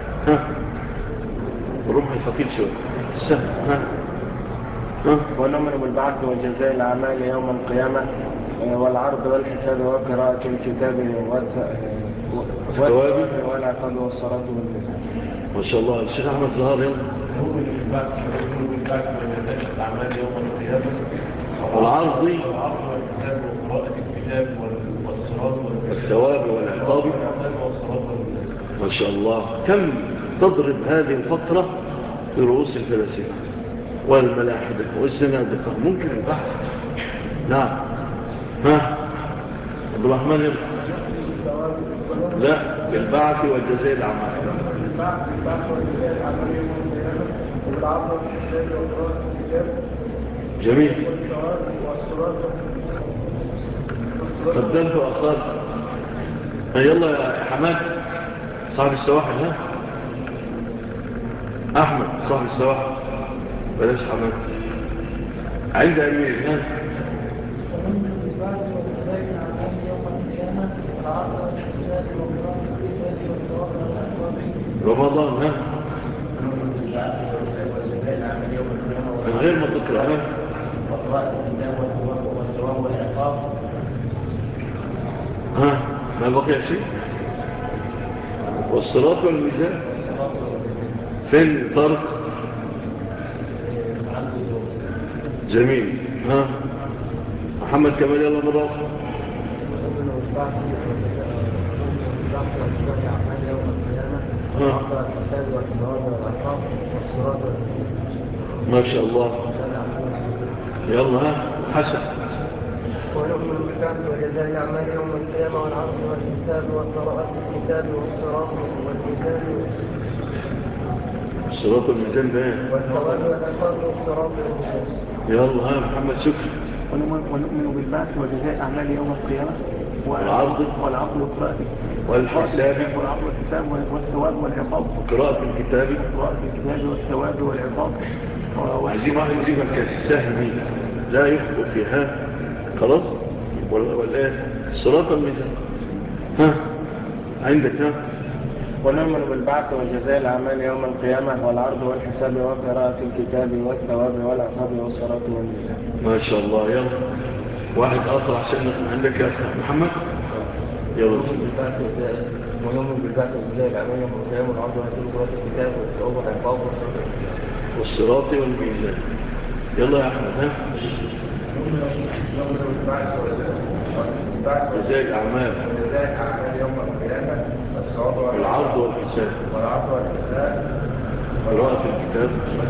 الرمح الثقيل شوية السهم. ونؤمن بالبعث وجزاء الأعمال يوم القيامة والعرض والحساب وقراءة الكتاب والثواب والعقاب والصراط والجزاء. ما شاء الله. الشيخ أحمد زهار يلا. نؤمن بالبعث وجزاء الأعمال يوم القيامة والعرض والحساب وقراءة الكتاب والصراط والثواب والعقاب والصراط والجزاء. ما شاء الله. كم تضرب هذه الفقرة برؤوس الفلاسفة والملاحدة والزنادقة. ممكن البحث. نعم. عبد الرحمن يلا. لا بالبعث وجزاء الأعمال. بالبعث وجزاء الأعمال يوم القيامة والعرض والحساب وقراءة الكتاب. جميل. والثواب والصراط. قدمت وأخذت. يلا يا حماد صاحب السواحل. أحمد صاحب السواحل بلاش حماد. عند أمير رمضان يوم القيامة من غير ما تقرأها. وقراءة الكتاب والثواب والعقاب. ها ما بقي شيء. والصراط والميزان فين طارق؟ جميل. ها محمد كمال يلا مرة أخرى. ما شاء الله. يلا ها حسن. ونؤمن بالبعث وجزاء الأعمال يوم القيامة والعرض والحساب وقراءة الكتاب والصراط والميزان الصراط والميزان ده والثواب والعقاب والصراط والميزان. يلا ها محمد شكري. ونؤمن بالبعث وجزاء أعمال يوم القيامة والعرض والقراءة والحساب والعرض والحساب والثواب والعقاب وقراءة الكتاب والثواب والعقاب. عايزين واحد يجيبها كالسهم لا يخطئ فيها. خلاص والآن الصراط والميزان. ها عندك. ها ونؤمن بالبعث وجزاء الأعمال يوم القيامة والعرض والحساب وقراءة الكتاب والثواب والعقاب والصراط والميزان. ما شاء الله. يلا واحد آخر عشان عندك يا محمد. يلا ونؤمن بالبعث وجزاء الأعمال يوم القيامة والعرض والحساب وقراءة الكتاب والثواب والعقاب والصراط والميزان. يلا يا أحمد. ها جزاء الأعمال يوم القيامة والعرض والحساب قراءة الكتاب.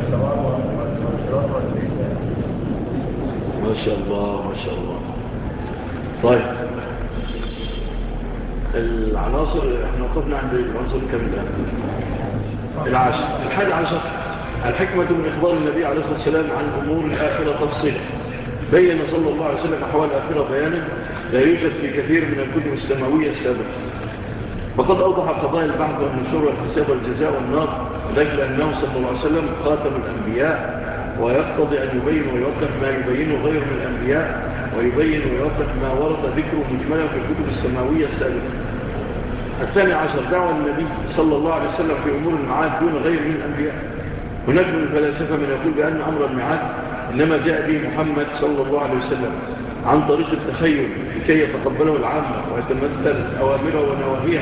ما شاء الله ما شاء الله. طيب العناصر احنا وقفنا عند العنصر كم الآن؟ 11 الحكمة من إخبار النبي عليه الصلاة والسلام عن أمور الآخرة تفصيلا. بين صلى الله عليه وسلم أحوال الآخرة بيانا لا يوجد في كثير من الكتب السماوية السابقة. فقد أوضح قضايا البعث والنشور والحساب والجزاء والنار، ذلك لأنه صلى الله عليه وسلم خاتم الأنبياء، ويقتضي أن يبين ويوضح ما يبينه غير من الأنبياء، ويبين ويوضح ما ورد ذكره مجملا في الكتب السماوية السابقة. 12 دعوة النبي صلى الله عليه وسلم في أمور المعاد دون غير من الأنبياء. هناك من الفلاسفة من يقول بأن أمر المعاد إنما جاء به محمد صلى الله عليه وسلم عن طريق التخيل لكي يتقبله العامة ويتمثل أوامره ونواهيه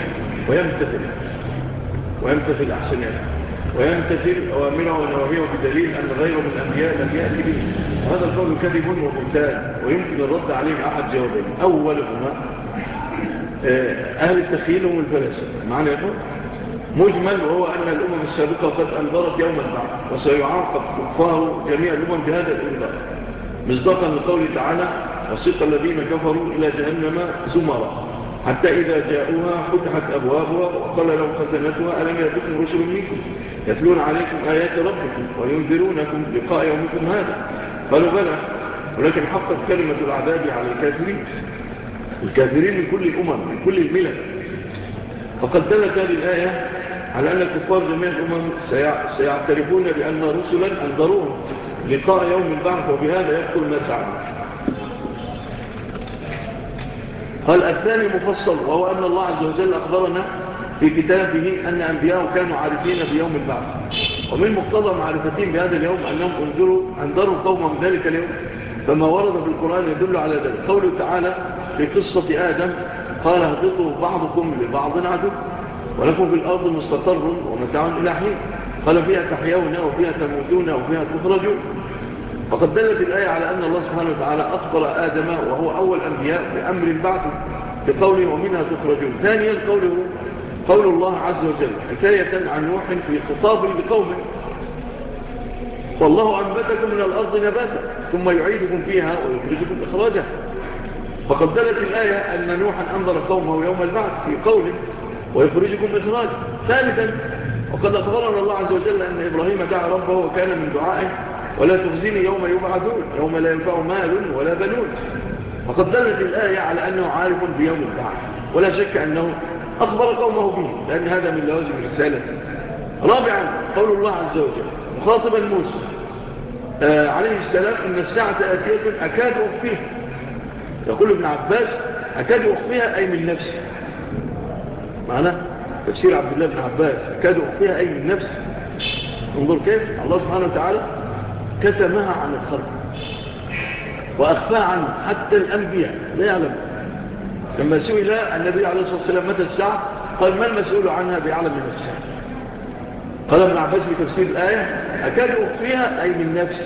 ويمتثل أحسنه ويمتثل أوامره ونواهيه بدليل أن غيره من الأنبياء لم يأتي به. وهذا القول كذب وبهتان ويمكن الرد عليه أحد جوابين. أولهما أهل التخيل هم الفلاسفة معنى يقول مجمل، وهو أن الأمم السابقة قد أنذرت يوم البعث وسيعاقب كفار جميع الأمم بهذا الإنذار، مصداقا لقوله تعالى وسيق الذين كفروا إلى جهنم زمرا حتى إذا جاءوها فتحت أبوابها وقال لهم خزنتها ألم يأتكم رسل منكم يتلون عليكم آيات ربكم وينذرونكم لقاء يومكم هذا قالوا بلى ولكن حقت كلمة العذاب على الكافرين من كل الأمم من كل الملل. فقد دلت هذه الآية على أن الكفار جميع الأمم سيعترفون بأن رسلا أنذروهم لقاء يوم البعث وبهذا يدخل ما سعدوا. قال الثاني مفصل، وهو أن الله عز وجل أخبرنا في كتابه أن أنبياءه كانوا عارفين بيوم البعث، ومن مقتضى معرفتهم بهذا اليوم أنهم أنذروا قومهم ذلك اليوم، فما ورد في القرآن يدل على ذلك. قوله تعالى في قصة آدم قال اهبطوا بعضكم لبعض عدو ولكم في الأرض مستقر ومتاع إلى حين قال فيها تحيون وفيها تموتون وفيها تخرجون. فقد دلت الآية على أن الله سبحانه وتعالى أخبر آدم وهو أول أنبياء بأمر البعث بقوله ومنها تخرجون. ثانيا قول الله عز وجل حكاية عن نوح في خطاب لقومه والله أنبتكم من الأرض نباتا ثم يعيدكم فيها ويخرجكم إخراجا. فقد دلت الآية أن نوحا أنذر قومه يوم البعث في قوله ويخرجكم إخراجا. ثالثا وقد أخبرنا الله عز وجل أن إبراهيم دعا ربه وكان من دعائه ولا تخزيني يوم يبعثون يوم لا ينفع مال ولا بنون. فقد دلت الآية على أنه عارف بيوم البعث ولا شك أنه أخبر قومه به لأن هذا من لوازم الرسالة. رابعا قول الله عز وجل مخاطبا موسى عليه السلام إن الساعة آتية أكاد أخفيها. يقول ابن عباس أكاد أخفيها أي من نفسي. معنى تفسير عبد الله بن عباس أكاد أخفيها أي من نفسي. انظر كيف الله سبحانه وتعالى كتمها عن الخلق وأخفاها عنه، حتى الأنبياء لا يعلم. لما سئل النبي عليه الصلاة والسلام متى الساعة قال ما المسؤول عنها بأعلم من الساعة. قال ابن عباس في تفسير الآية أكاد أخفيها أي من نفسي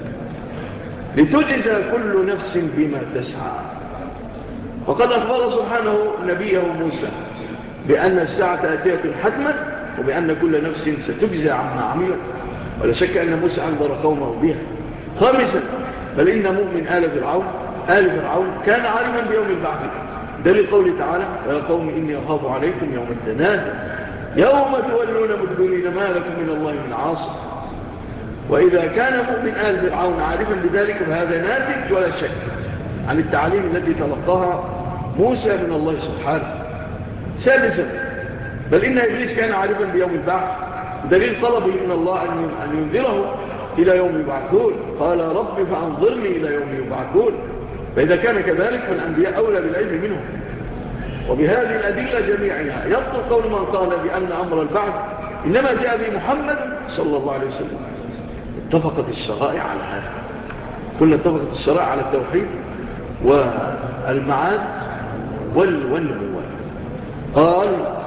لتجزى كل نفس بما تسعى. وقد أخبر سبحانه نبيه موسى بأن الساعة آتية حتما وبأن كل نفس ستجزى عما عملت، ولا شك أن موسى أنذر قومه بها. خامسا بل إن مؤمن آل فرعون كان عالما بيوم البعث، دليل قوله تعالى يا قوم إني أخاف عليكم يوم التناد يوم تولون مدبرين ما لكم من الله من عاصم. وإذا كان مؤمن آل فرعون عارفا بذلك فهذا ناتج ولا شك عن التعليم التي تلقاها موسى من الله سبحانه. سادسا بل إن إبليس كان عارفا بيوم البعث، دليل طلبه من الله أن ينذره إلى يوم يبعثون، قال رب فأنظرني إلى يوم يبعثون. فإذا كان كذلك فالأنبياء أولى بالعلم منهم. وبهذه الأدلة جميعها يبطل قول من قال بأن أمر البعث إنما جاء به محمد صلى الله عليه وسلم. اتفقت الشرائع على هذا، كلها اتفقت الشرائع على التوحيد والمعاد والنبوة. قال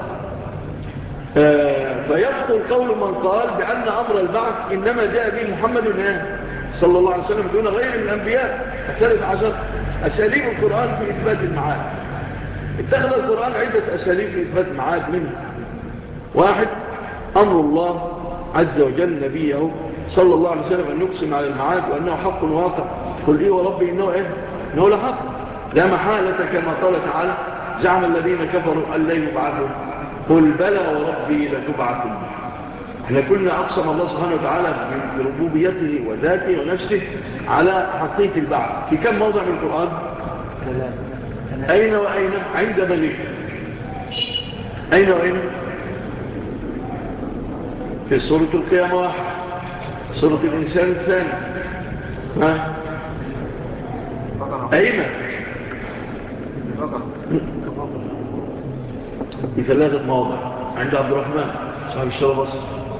فيبطل قول من قال بأن أمر البعث إنما جاء به محمد صلى الله عليه وسلم دون غير الأنبياء. 13 أساليب القرآن في إثبات المعاد. اتخذ القرآن عدة أساليب في إثبات المعاد، منها 1 أمر الله عز وجل نبيه صلى الله عليه وسلم أن يقسم على المعاد وأنه حق واقع. قل إيه وربي إنه لحق لا محالة، كما قال تعالى زعم الذين كفروا أن لا يبعثوا قل بلى وربي لتبعثوا. احنا كلنا أقسم الله سبحانه وتعالى بربوبيته وذاته ونفسه على حقيقة البعث في كم موضع من القرآن؟ أين وأين؟ عند بليغ. أين وأين؟ في سورة القيامة 1، سورة الإنسان 2. أين؟ في 3 مواضع عند عبد الرحمن صاحب الشرى بصر،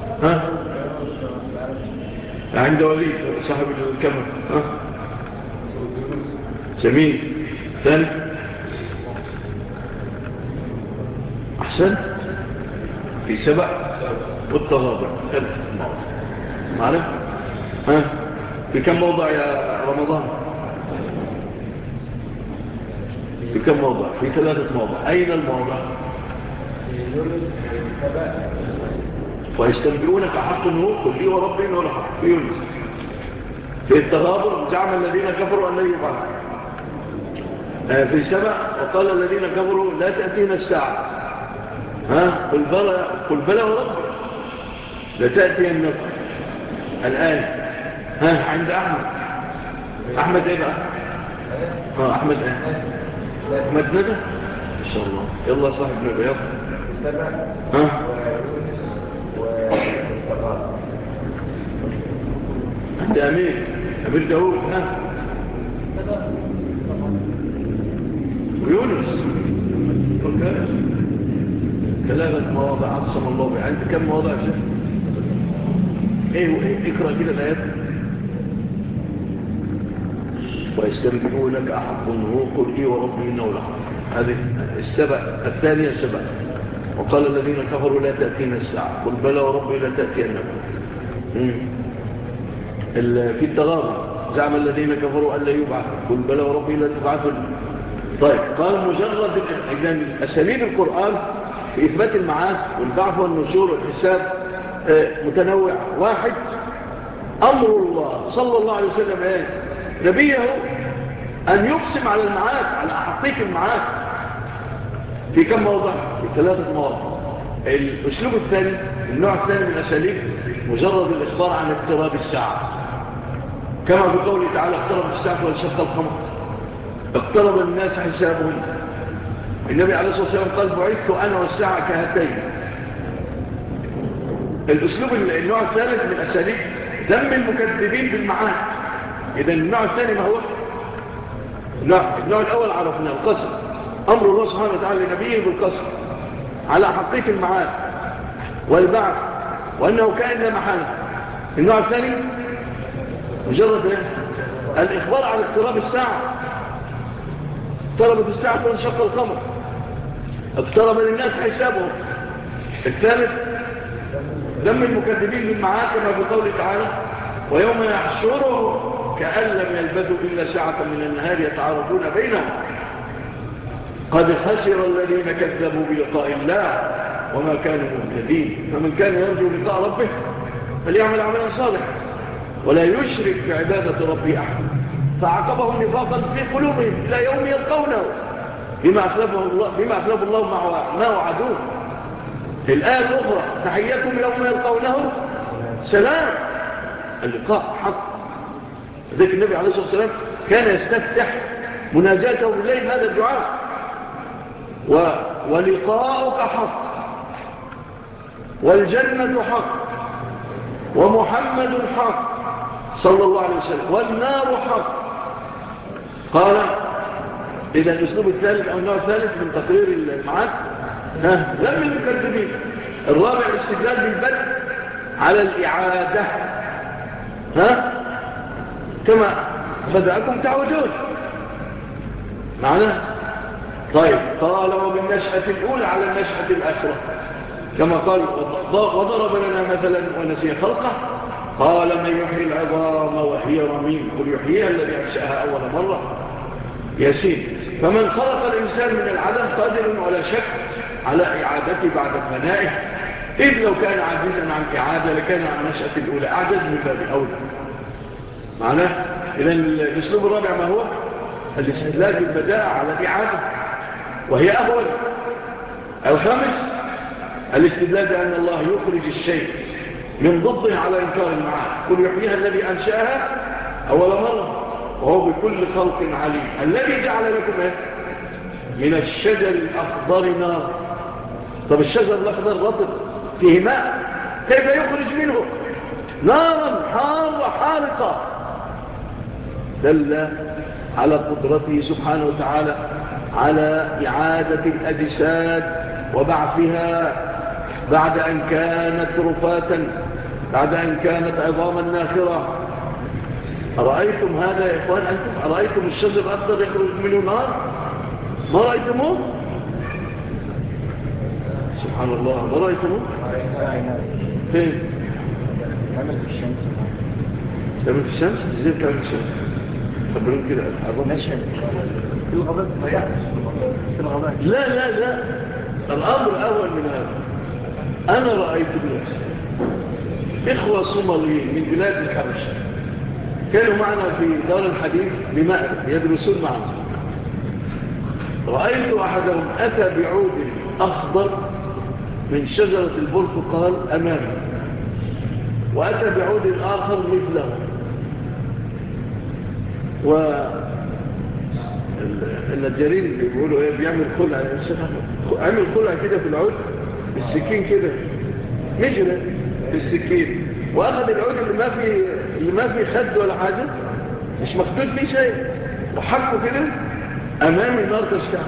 عند وليد صاحب الكمر، جميل. ثاني أحسن في 7 والتغابر 3 مواضع. معلم في كم موضع يا رمضان؟ في كم موضع؟ في 3 مواضع. أين الموضع؟ ويستنبئونك حق هو قل لي وربي إنه لحق في يونس. في التغابر زعم الذين كفروا أن لا يبعثوا. في 7 وقال الذين كفروا لا تأتينا الساعة قل بلى وربي لتأتينكم الآن. عند أحمد إيه بقى؟ أحمد أحمد ندى إن شاء الله. يلا صاحب ندى يلا. عند أمير داود ويونس. 3 مواضع عصم الله بها. عند كم مواضع يا شيخ؟ ايه اقرأ كده الآيات. ويستنبئونك أحق هو قل إيه وربي إنه لحق. هذه 7 الثانية 7. وقال الذين كفروا لا تأتينا الساعة قل بلى وربي لا تأتينكم. في التغابر زعم الذين كفروا أن لا يبعثوا قل بلى وربي لا تبعثوا. طيب قال مجرد أساليب القرآن في إثبات المعاد والبعث والنشور والحساب متنوع. 1 أمر الله صلى الله عليه وسلم نبيه أن يقسم على المعاد على حقيقة المعاد في كم موضع؟ في 3 مواضع. الأسلوب الثاني النوع الثاني من أساليب مجرد الإخبار عن اقتراب الساعة، كما بقوله تعالى اقترب الساعة وانشق القمر اقترب الناس حسابهم. النبي عليه الصلاة والسلام قال بعثت أنا والساعة كهاتين. الأسلوب النوع الثالث من أساليب ذم المكذبين بالمعاد. إذن النوع الثاني ما هو؟ النوع الأول عرفنا القسم، أمر الله سبحانه وتعالى لنبيه بالقسم على حقيقة المعاد والبعث وأنه كائن لا محالة. النوع الثاني مجرد ايه؟ الإخبار عن اقتراب الساعة. اقتربت الساعة وانشق القمر، اقترب للناس حسابهم. الثالث ذم المكذبين بالمعاد كما في قوله تعالى ويوم يحشرهم كأن لم يلبثوا إلا ساعة من النهار يتعارفون بينهم قد خسر الذين كذبوا بلقاء الله وما كانوا مهتدين. فمن كان يرجو لقاء ربه فليعمل عملا صالحا ولا يشرك بعبادة ربه أحد. فعقبهم نفاقا في قلوبهم إلى يوم يلقونه بما أخلفه الله ما وعدوه. الآية الأخرى تحيتهم يوم يلقونه سلام. اللقاء حق. ذلك النبي عليه الصلاة والسلام كان يستفتح مناجاته بالليل هذا الدعاء ولقاؤك حق والجنة حق ومحمد حق صلى الله عليه وسلم والنار حق. قال إذا الأسلوب الثالث أو النوع الثالث من تقرير المعاد لم المكذبين. الرابع الاستدلال بالبدء على الإعادة كما بدأكم تعودون معناه. طيب قال وبالنشأة الأولى على النشأة الآخرة كما قال وضرب لنا مثلا ونسي خلقه قال من يحيي العظام وهي رميم قل يحييها الذي أنشأها أول مرة ياسين. فمن خلق الإنسان من العدم قادر ولا شك على إعادته بعد فنائه إذ لو كان عاجزا عن إعادة لكان عن نشأة الأولى أعجز من باب أولى معناه. إذن الأسلوب الرابع ما هو الاستدلال بالبداء على الإعادة وهي أول. الخامس الاستدلال بأن الله يخرج الشيء من ضده على إنكار المعاد قل يحييها الذي أنشأها أول مرة وهو بكل خلق عليم الذي جعل لكم من الشجر الأخضر نار. طب الشجر الأخضر رطب فيه ماء كيف يخرج منه نارا حارة حارقة؟ دل على قدرته سبحانه وتعالى على إعادة الأجساد وبعثها بعد أن كانت رفاتا بعد أن كانت عظاما ناخرة. أرأيتم هذا يا إخوان أنتم؟ أرأيتم الشجر الأخضر يخرج منه نار؟ ما رأيتموه؟ سبحان الله ما رأيتموه؟ فين؟ تعمل في الشمس. تعمل في الشمس؟ ازاي تعمل في الشمس؟ خبرون كده نشهد في الغابات في الغابات. لا الأمر أول من هذا. أنا رأيت بنفسي إخوة صوماليين من بلاد الحبشة كانوا معنا في دار الحديث بمأرب يدرسون معنا. رأيت أحدهم أتى بعود أخضر من شجرة البرتقال أمامي وأتى بعود آخر مثله والنجارين بيقولوا ايه بيعمل خلع عمل خلع كده في العود بالسكين كده مجرى بالسكين واخذ العود اللي ما فيه خد ولا حاجه مش مخدود فيه شيء وحكه كده امام النار تشتعل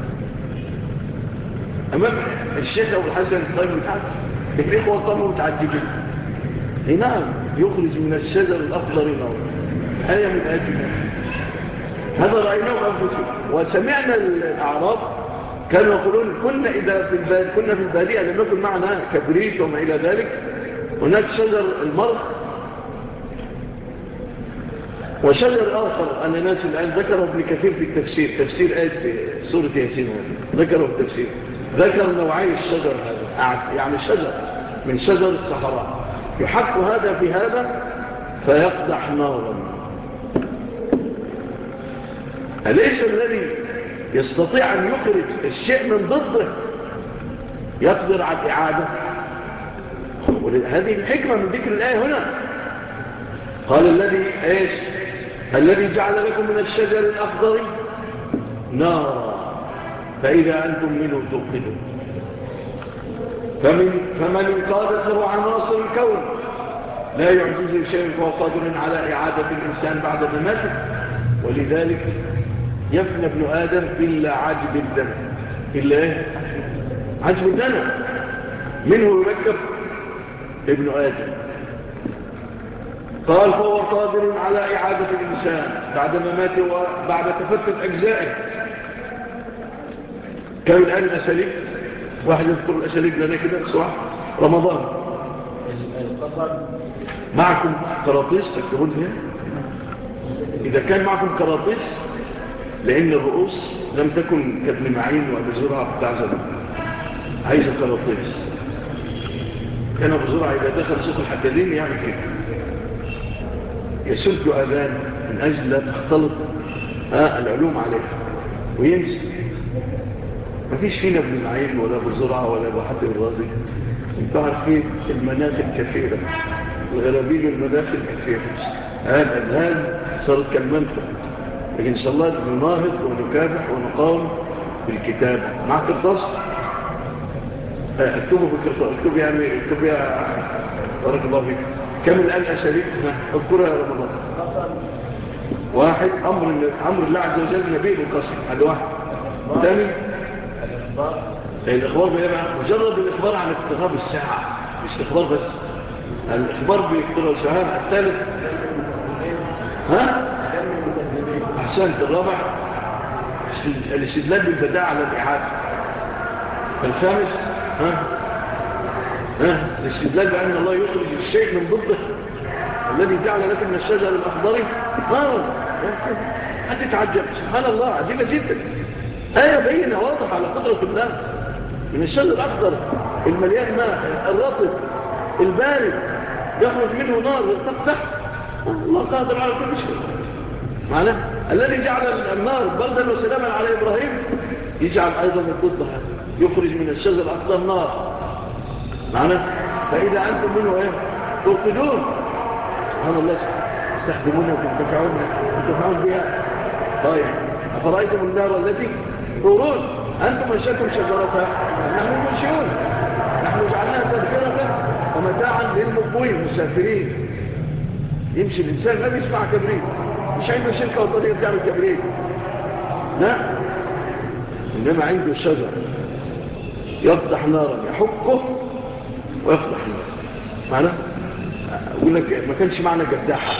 امام الشيخ ابو الحسن الطيب بتاعته. الاخوه قاموا متعجبين. نعم يخرج من الشجر الاخضر نار. آية من آيات الله. هذا رأيناه أنفسنا وسمعنا الأعراب كانوا يقولون كنا في البادية لم يكن معنا كبريت وما إلى ذلك. هناك شجر المرخ وشجر آخر أن الناس الآن ذكروا ابن كثير في التفسير تفسير آية سورة ياسين ذكروا التفسير ذكر نوعي الشجر هذا يعني شجر من شجر الصحراء يحك هذا في هذا فيقدح نارا. أليس الذي يستطيع أن يخرج الشيء من ضده يقدر على الإعادة؟ هذه الحكمة من ذكر الآية هنا. قال الذي جعل لكم من الشجر الأخضر نارا فإذا أنتم منه توقدون. فمن انقادته عناصر الكون لا يعجز شيء فهو قادر على إعادة الإنسان بعد مماته. ولذلك يفنى ابن آدم إلا عجب الدم. إلا إيه؟ عجب الدم منه يركب ابن آدم. قال فهو قادر على إعادة الإنسان بعد مماته وبعد تفتت أجزائه. كم الآن الأساليب؟ واحد يذكر الأساليب لنا كده بسرعة. رمضان القصر. معكم قراطيس تكتبون فيها؟ إذا كان معكم قراطيس، لأن الرؤوس لم تكن كابن معين وأبو زرعة بتاع زمان، عايزة قراطيس. كان أبو زرعة إذا دخل سوق الحدادين يعمل كده، يسد أذان من أجل لا تختلط العلوم عليها وينسى. ما فيش فينا ابن معين ولا أبو زرعة ولا أبو حاتم الرازي. انتوا عارفين المناخ الكثيرة، الغرابيل والمناخ الكثيرة، الأذهان صارت كالمنفع. لكن إن شاء الله نناهض ونكافح ونقاوم بالكتاب مع قرطاس. اكتبوا بالقرطاس، اكتب يا بارك الله فيك. كم الآن أساليب؟ اذكرها يا رمضان. واحد، أمر الله عز وجل النبي بالقصر، هذا واحد. ثاني الإخبار بيبقى مجرد الإخبار عن اقتراب الساعة، مش الإخبار بس، الإخبار باقتراب الساعة. الثالث أحسنت. الرابع الاستدلال بالبداء على الإعادة. الخامس الاستدلال بأن الله يخرج الشيء من ضده، الذي جعل لكم من الشجر الأخضر نارا. حد تعجب، سبحان الله، عجيبة جدا. آية بينة واضحة على قدرة الله. من الشجر الأخضر المليان ماء الرطب البارد يخرج منه نار تقطع. الله قادر على كل شيء. معناه الذي جعل النار بردا وسلاما على إبراهيم يجعل أيضا الضد هذا، يخرج من الشجر الأخضر نار. معناه فإذا أنتم منه توقدون، سبحان الله، تستخدمونها وتنتفعون بها. طيب أفرأيتم النار التي تورون أنتم أنشأتم شجرتها أم نحن المنشئون؟ نحن جعلناها تذكرة ومتاعا للمقوين المسافرين. يمشي الإنسان ما بيسمع كبريت، مش عنده شركة وطنية بتعمل كبريت، لا، إنما عنده شجر يفتح نارا يحكه ويفتح نارا. معنى أقول لك ما كانش معنى قداحة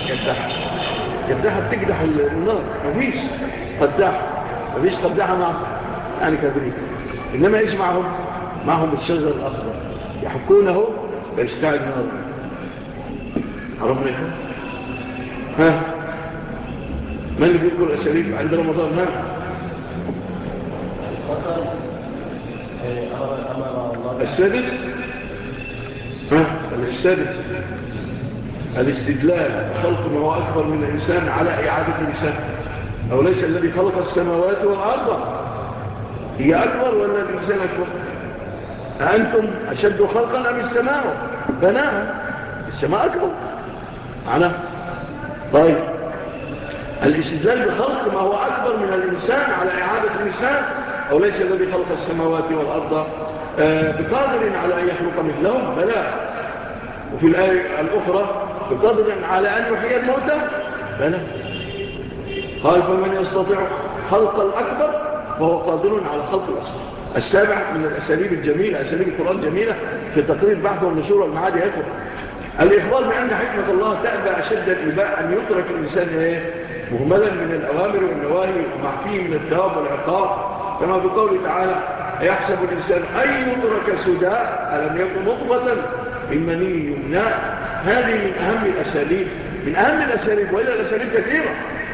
بتقدح النار، مفيش قداحة معه يعني كبريت. إنما إيش معهم الشجر الأخضر يحكونه ويشتعل نارا. عرفنا إيه؟ من اللي بيذكر الأساليب عند رمضان؟ السادس الاستدلال خلق ما هو أكبر من الإنسان على إعادة الإنسان. أو ليس الذي خلق السماوات والأرض هي أكبر ولا الإنسان أكبر؟ أنتم أشد خلقا أم السماء بناها؟ السماء أكبر معنا. طيب الاستدلال بخلق ما هو أكبر من الإنسان على إعادة الإنسان. أو ليس الذي خلق السماوات والأرض بقادر على أن يخلق مثلهم؟ بلى. وفي الآية الأخرى بقادر على أن يحيي الموتى؟ بلى. قال فمن يستطيع خلق الأكبر فهو قادر على خلق الأصغر. السابع من الأساليب الجميلة، أساليب القرآن جميلة في تقرير البحث والنشور والمعاد يكون الإخبار بأن حكمة الله تأبى أشد الإباء أن يترك الإنسان مهملا من الأوامر والنواهي ومع فيه من الثواب والعقاب، كما بقوله تعالى أيحسب الإنسان أن يترك سدى ألم يكن نطفة من مني يمنى. هذه من أهم الأساليب وإلا الأساليب كثيرة.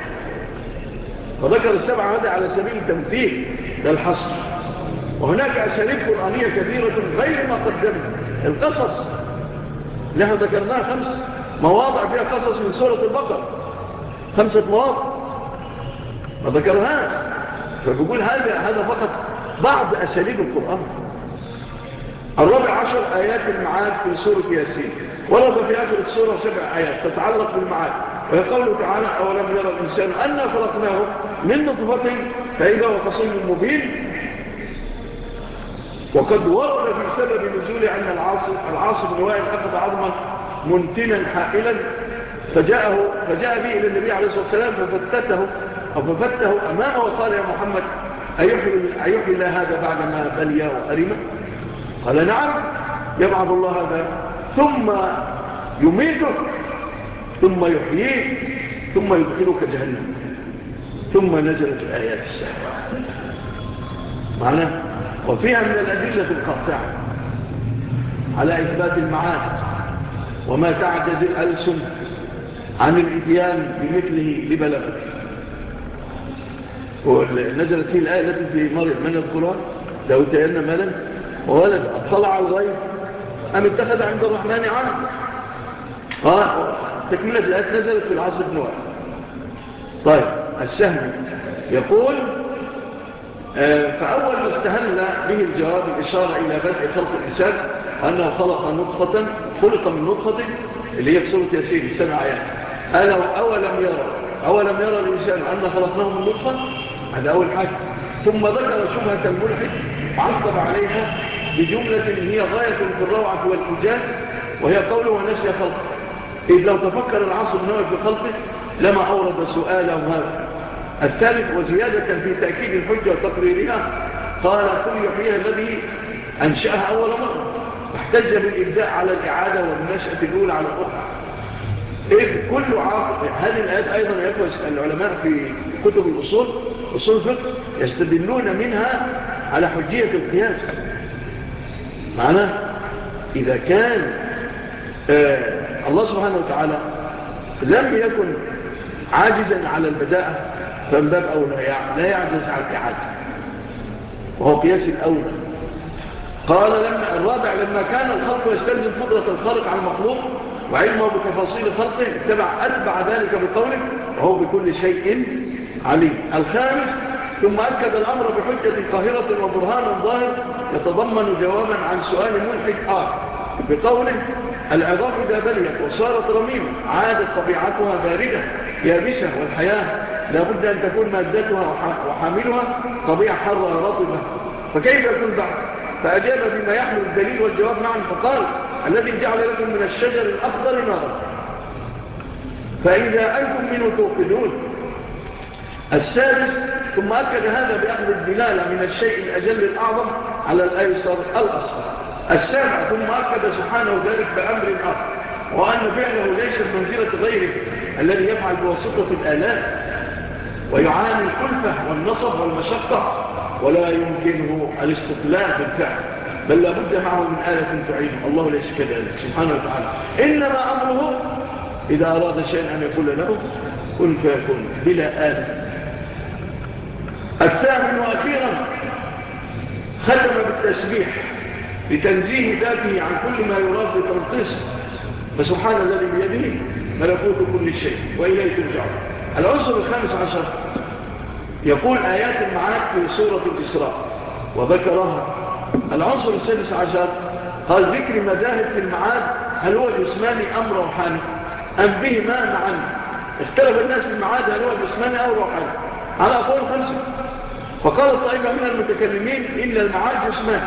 وذكر السبعة هذا على سبيل التمثيل للحصر. وهناك أساليب قرآنية كثيرة غير ما قدمنا. القصص نحن ذكرناها 5 مواضع فيها قصص من سورة البقرة، 5 مواضع ما ذكرناهاش. فبقول هذا فقط بعض أساليب القرآن. 14 آيات المعاد في سورة ياسين، ورد في آخر السورة 7 آيات تتعلق بالمعاد. ويقول تعالى أولم يرى الإنسان أنا خلقناه من نطفة فإذا هو خصيم مبين. وقد ورد في سبب نزول أن العاص بن وائل أخذ عظما منتنا حائلا فجاء به إلى النبي عليه الصلاة والسلام ففته أمامه وقال يا محمد أيحيي الله هذا بعدما بلي وأرمه؟ قال نعم، يبعث الله هذا ثم يميته ثم يحييك ثم يدخلك جهنم. ثم نزلت الآيات السابقة معنا، وفيها من الأدلة القاطعة على إثبات المعاد وما تعجز الألسن عن الإتيان بمثله لبلغته. ونزلت فيه الآية التي في مريم من يذكرها لو تينا مالا وولد اطلع على الغيب أم اتخذ عند الرحمن عهدا. تكملة الآيات نزلت في العصر بن وائل. طيب السهمي يقول فأول ما استهل به الجواب الإشارة إلى بدء خلق الإنسان أنه خلق من نطفة اللي هي في سورة ياسين 7 آيات. أولم يرى الإنسان أن خلقناه من نطفة، هذا أول حاجة. ثم ذكر شبهة الملحد وعقب عليها بجملة هي غاية في الروعة والإيجاز، وهي قوله ونسي خلقه. إذ لو تفكر العاصر النووي في خلقه لما أورد سؤاله هذا. الثالث وزيادة في تأكيد الحجة وتقريرها قال كل يحييها الذي أنشأها أول مرة، واحتج بالإبداء على الإعادة والنشأة الأولى على الأخرى. إذ كل عاقل هذه الآيات أيضا يفوز العلماء في كتب الأصول الفقه يستدلون منها على حجية القياس. معنى إذا كان الله سبحانه وتعالى لم يكن عاجزا على البداءة فمن باب أولى لا يعجز عن الإعادة، وهو قياس الأولى. قال الرابع لما كان الخلق يستلزم قدرة الخالق على المخلوق وعلمه بتفاصيل خلقه أتبع ذلك بقوله وهو بكل شيء عليم. الخامس ثم أكد الأمر بحجة قاهرة وبرهان ظاهر يتضمن جوابا عن سؤال ملحد آخر بقوله العظام إذا بليت وصارت رميمة عادت طبيعتها باردة يابسة، والحياة لابد أن تكون مادتها وحاملها طبيعة حرة رطبة، فكيف يكون بعد؟ فأجاب بما يحمل الدليل والجواب معا فقال الذي جعل لكم من الشجر الأخضر نارا فإذا أنتم منه توقدون. السادس ثم أكد هذا بأخذ الدلالة من الشيء الأجل الأعظم على الأيسر الأصغر. السابع ثم أكد سبحانه ذلك بأمر آخر وأن فعله ليس بمنزلة غيره الذي يفعل بواسطة الآلات ويعاني الكلفة والنصب والمشقة ولا يمكنه الاستقلال بالفعل، بل لابد معه من آلة تعينه. الله ليس كذلك سبحانه وتعالى، إنما أمره إذا أراد شيئا أن يقول له كن فيكون بلا آلة. الثامن وأخيرا ختم بالتسبيح لتنزيه ذاته عن كل ما يراد بتنقيصه، فسبحان الذي بيده ملكوت كل شيء وإليه ترجعون. العنصر 15 يقول آيات المعاد في سورة الإسراء وذكرها. العنصر 16 قال ذكر مذاهب في المعاد هل هو جسماني أم روحاني أم بهما معا. اختلف الناس في المعاد هل هو جسماني أو روحاني على أقوال 5. فقال طائفة من المتكلمين إن المعاد جسماني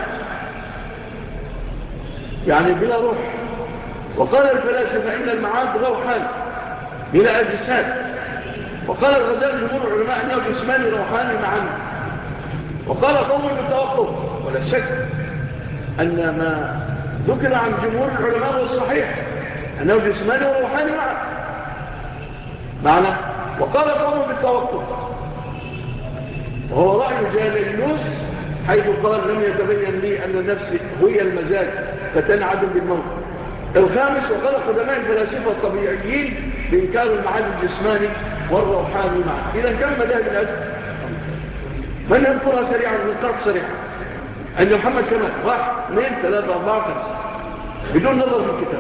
يعني بلا روح، وقال الفلاسفة إن المعاد روحاني بلا أجساد، وقال الغزالي جمهور العلماء أنه جسماني روحاني معا. وقال قوم بالتوقف، ولا شك أن ما ذكر عن جمهور العلماء هو الصحيح أنه جسماني وروحاني معنا. وقال قوم بالتوقف وهو رأي جالينوس حيث قال لم يتبين لي أن النفس هي المزاج فتنعدم بالموت. الخامس وقال قدماء الفلاسفة الطبيعيين بإنكار المعاد الجسماني والروحاني معا. إذا كم مذاهب الأجل من يذكرها سريعا نقاط سريعا عند محمد كمان 1 2 3 4 5 بدون نظر في الكتاب.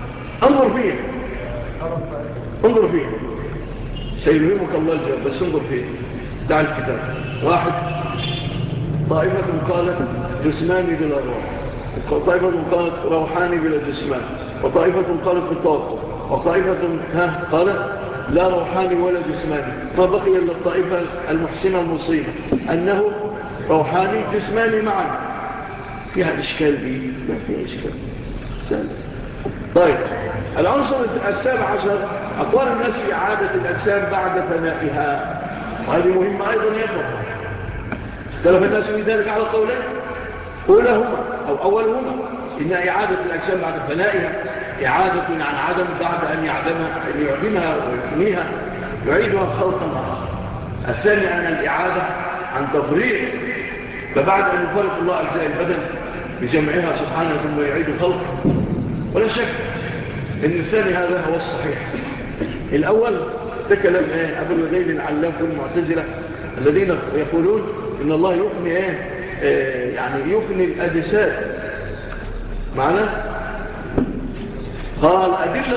انظر فيه سيلهمك الله الجواب بس انظر فيه. دع الكتاب. 1 طائفة قالت جسماني بلا روح، وطائفة قالت روحاني بلا جسمان، وطائفة قالت بالتوقف، وطائفة قالت لا روحاني ولا جسماني. ما بقي إلا الطائفة المحسنة المصيبة أنه روحاني جسماني معا. فيها إشكال دي؟ ما فيها إشكال سهل. طيب العنصر 17 أقوال الناس في إعادة الأجسام بعد فنائها، وهذه مهمة أيضا يفهم. اختلف الناس في ذلك على قولين، أولهما أو أولهما إن إعادة الأجسام بعد فنائها إعادة عن عدم بعد أن يعدمها ويفنيها يعيدها خلقا آخر. الثاني أن الإعادة عن تفريق، فبعد أن يفرق الله أجزاء البدن بجمعها سبحانه ثم يعيد خلقه. ولا شك أن الثاني هذا هو الصحيح. الأول تكلم أبو الوديل العلاف والمعتزلة الذين يقولون إن الله يفني يعني يفني الأجساد. معنى قال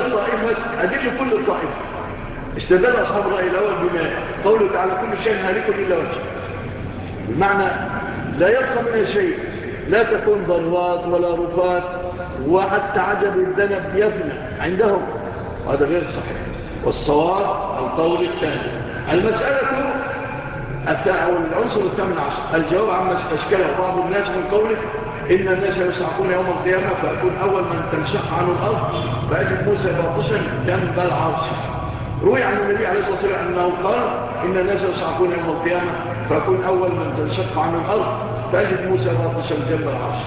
أدل كل الطائفة. استدل أصحاب الرأي الأول بما قوله تعالى كل شيء هالك إلا وجهه، بمعنى لا يبقى منها شيء، لا تكون ضرات ولا رفات، وحتى عجب الذنب يفنى عندهم، وهذا غير صحيح. والصواب القول الثاني. المسألة أو العنصر الثامن عشر الجواب عما استشكله بعض الناس من قوله إن الناس يصعقون يوم القيامة فأكون أول من تنشق عنه الأرض فأجد موسى باطشا جنب العرش. روي عن النبي عليه الصلاة والسلام أنه قال إن الناس يصعقون يوم القيامة فأكون أول من تنشق عنه الأرض فأجد موسى باطشا جنب العرش.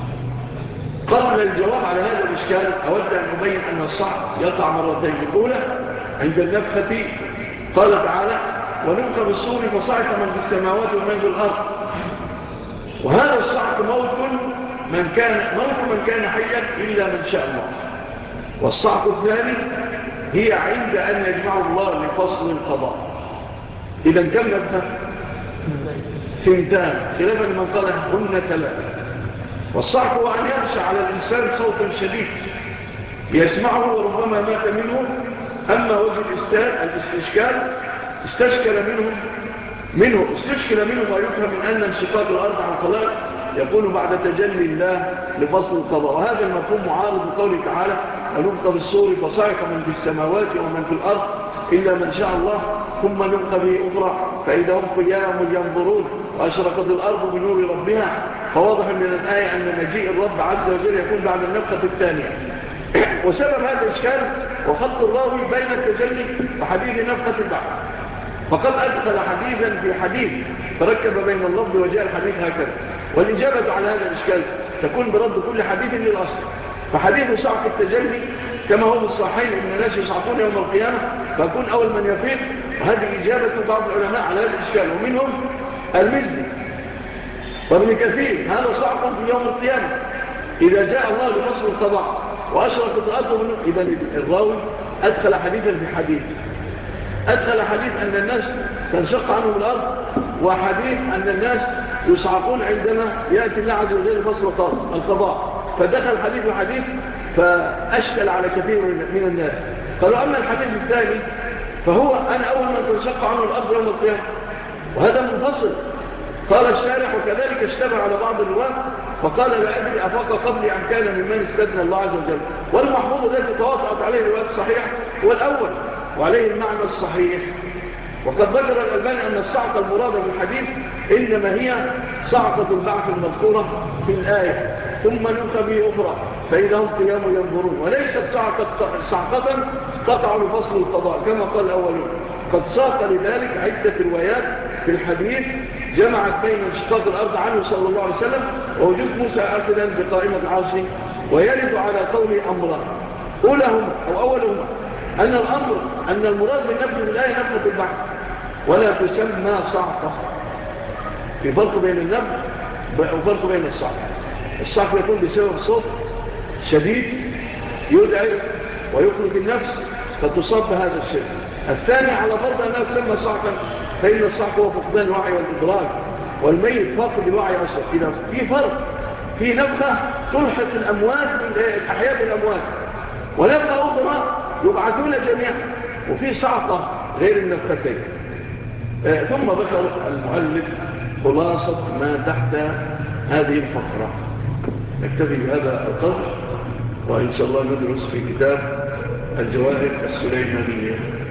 قبل الجواب على هذا الإشكال أود أن أبين أن الصعق يقع مرتين. الأولى عند النفخة قال تعالى ونفخ بالصور فصعق من في السماوات ومن في الأرض، وهذا الصعق موت من كان حيا إلا من شاء الله. والصعق الثاني هي عند أن يجمع الله لفصل القضاء. إذا كم نفخ؟ ثنتان خلافا لمن قال هن ثلاث. والصعق هو أن يغشى على الإنسان صوت شديد يسمعه وربما مات منه. أما وجه الاستشكال استشكل منه ما يفهم من أن انشقاق الأرض عن خلق يكون بعد تجلي الله لفصل القضاء، وهذا المفهوم معارض بقوله تعالى ونفخ بالصور فصعق من في السماوات ومن في الأرض إلا من شاء الله ثم نفخ به أخرى فإذا هم قيام ينظرون وأشرقت الأرض بنور ربها. فواضح من الآية أن مجيء الرب عز وجل يكون بعد النفخة الثانية. وسبب هذا الإشكال وخط الراوي بين التجلي وحديث نفخة البعث، فقد أدخل حديثا في حديث فركب بين اللفظ وجاء الحديث هكذا. والإجابة على هذا الإشكال تكون برد كل حديث للأصل. فحديث صعق التجلي كما هو بالصحيحين إن الناس يصعقون يوم القيامة فأكون أول من يفيق، وهذه إجابة بعض العلماء على هذا الإشكال، ومنهم المزي وابن كثير هذا صعق في يوم القيامة إذا جاء الله لفصل القضاء وأشرقت الأرض منه. إذا الراوي أدخل حديثا في حديث، أدخل حديث أن الناس تنشق عنهم الأرض، وحديث أن الناس يصعقون عندما يأتي الله عز وجل فصل القضاء، فدخل حديث وحديث فأشكل على كثير من الناس. قالوا أما الحديث الثاني فهو أنا أول من تنشق عنه الأرض يوم القيامة، وهذا منفصل. قال الشارح وكذلك اشتبه على بعض الرواة فقال لا أدري أفاق قبلي أم كان ممن استدنى الله عز وجل. والمحفوظ الذي تواطأت عليه الروايات الصحيح هو الأول وعليه المعنى الصحيح. وقد ذكر الألباني أن الصعقة المرادة بالحديث إنما هي صعقة البعث المذكورة في الآية ثم نفخ به أخرى فإذا هم قيام ينظرون، وليست صعقة تقع لفصل القضاء كما قال الأولون. قد ساق لذلك عدة روايات في الحديث جمعت بين انشقاق الأرض عنه صلى الله عليه وسلم ووجود موسى آخذا بقائمة العرش. ويرد على قول أمرا أولهما أو أولهما أن المراد من نفخ الآية نفخة البعث ولا تسمى صعقة. في فرق بين النفخ وفرق بين الصعقة. الصعقة يكون بسبب صوت شديد يدعي ويخرج النفس فتصاب بهذا الشيء. الثاني على فرض أنها تسمى صعقا فإن الصعق هو فقدان الوعي والإدراك، والميت فاقد الوعي أصلا. إذا في فرق في نفخة تلحق الأموات الأحياء بالأموات، ونفخة أخرى يبعثون جميعا، وفي صعقة غير النفختين. ثم ذكر المؤلف خلاصة ما تحت هذه الفقرة. نكتفي بهذا القدر، وإن شاء الله ندرس في كتاب الجواهر السليمانية.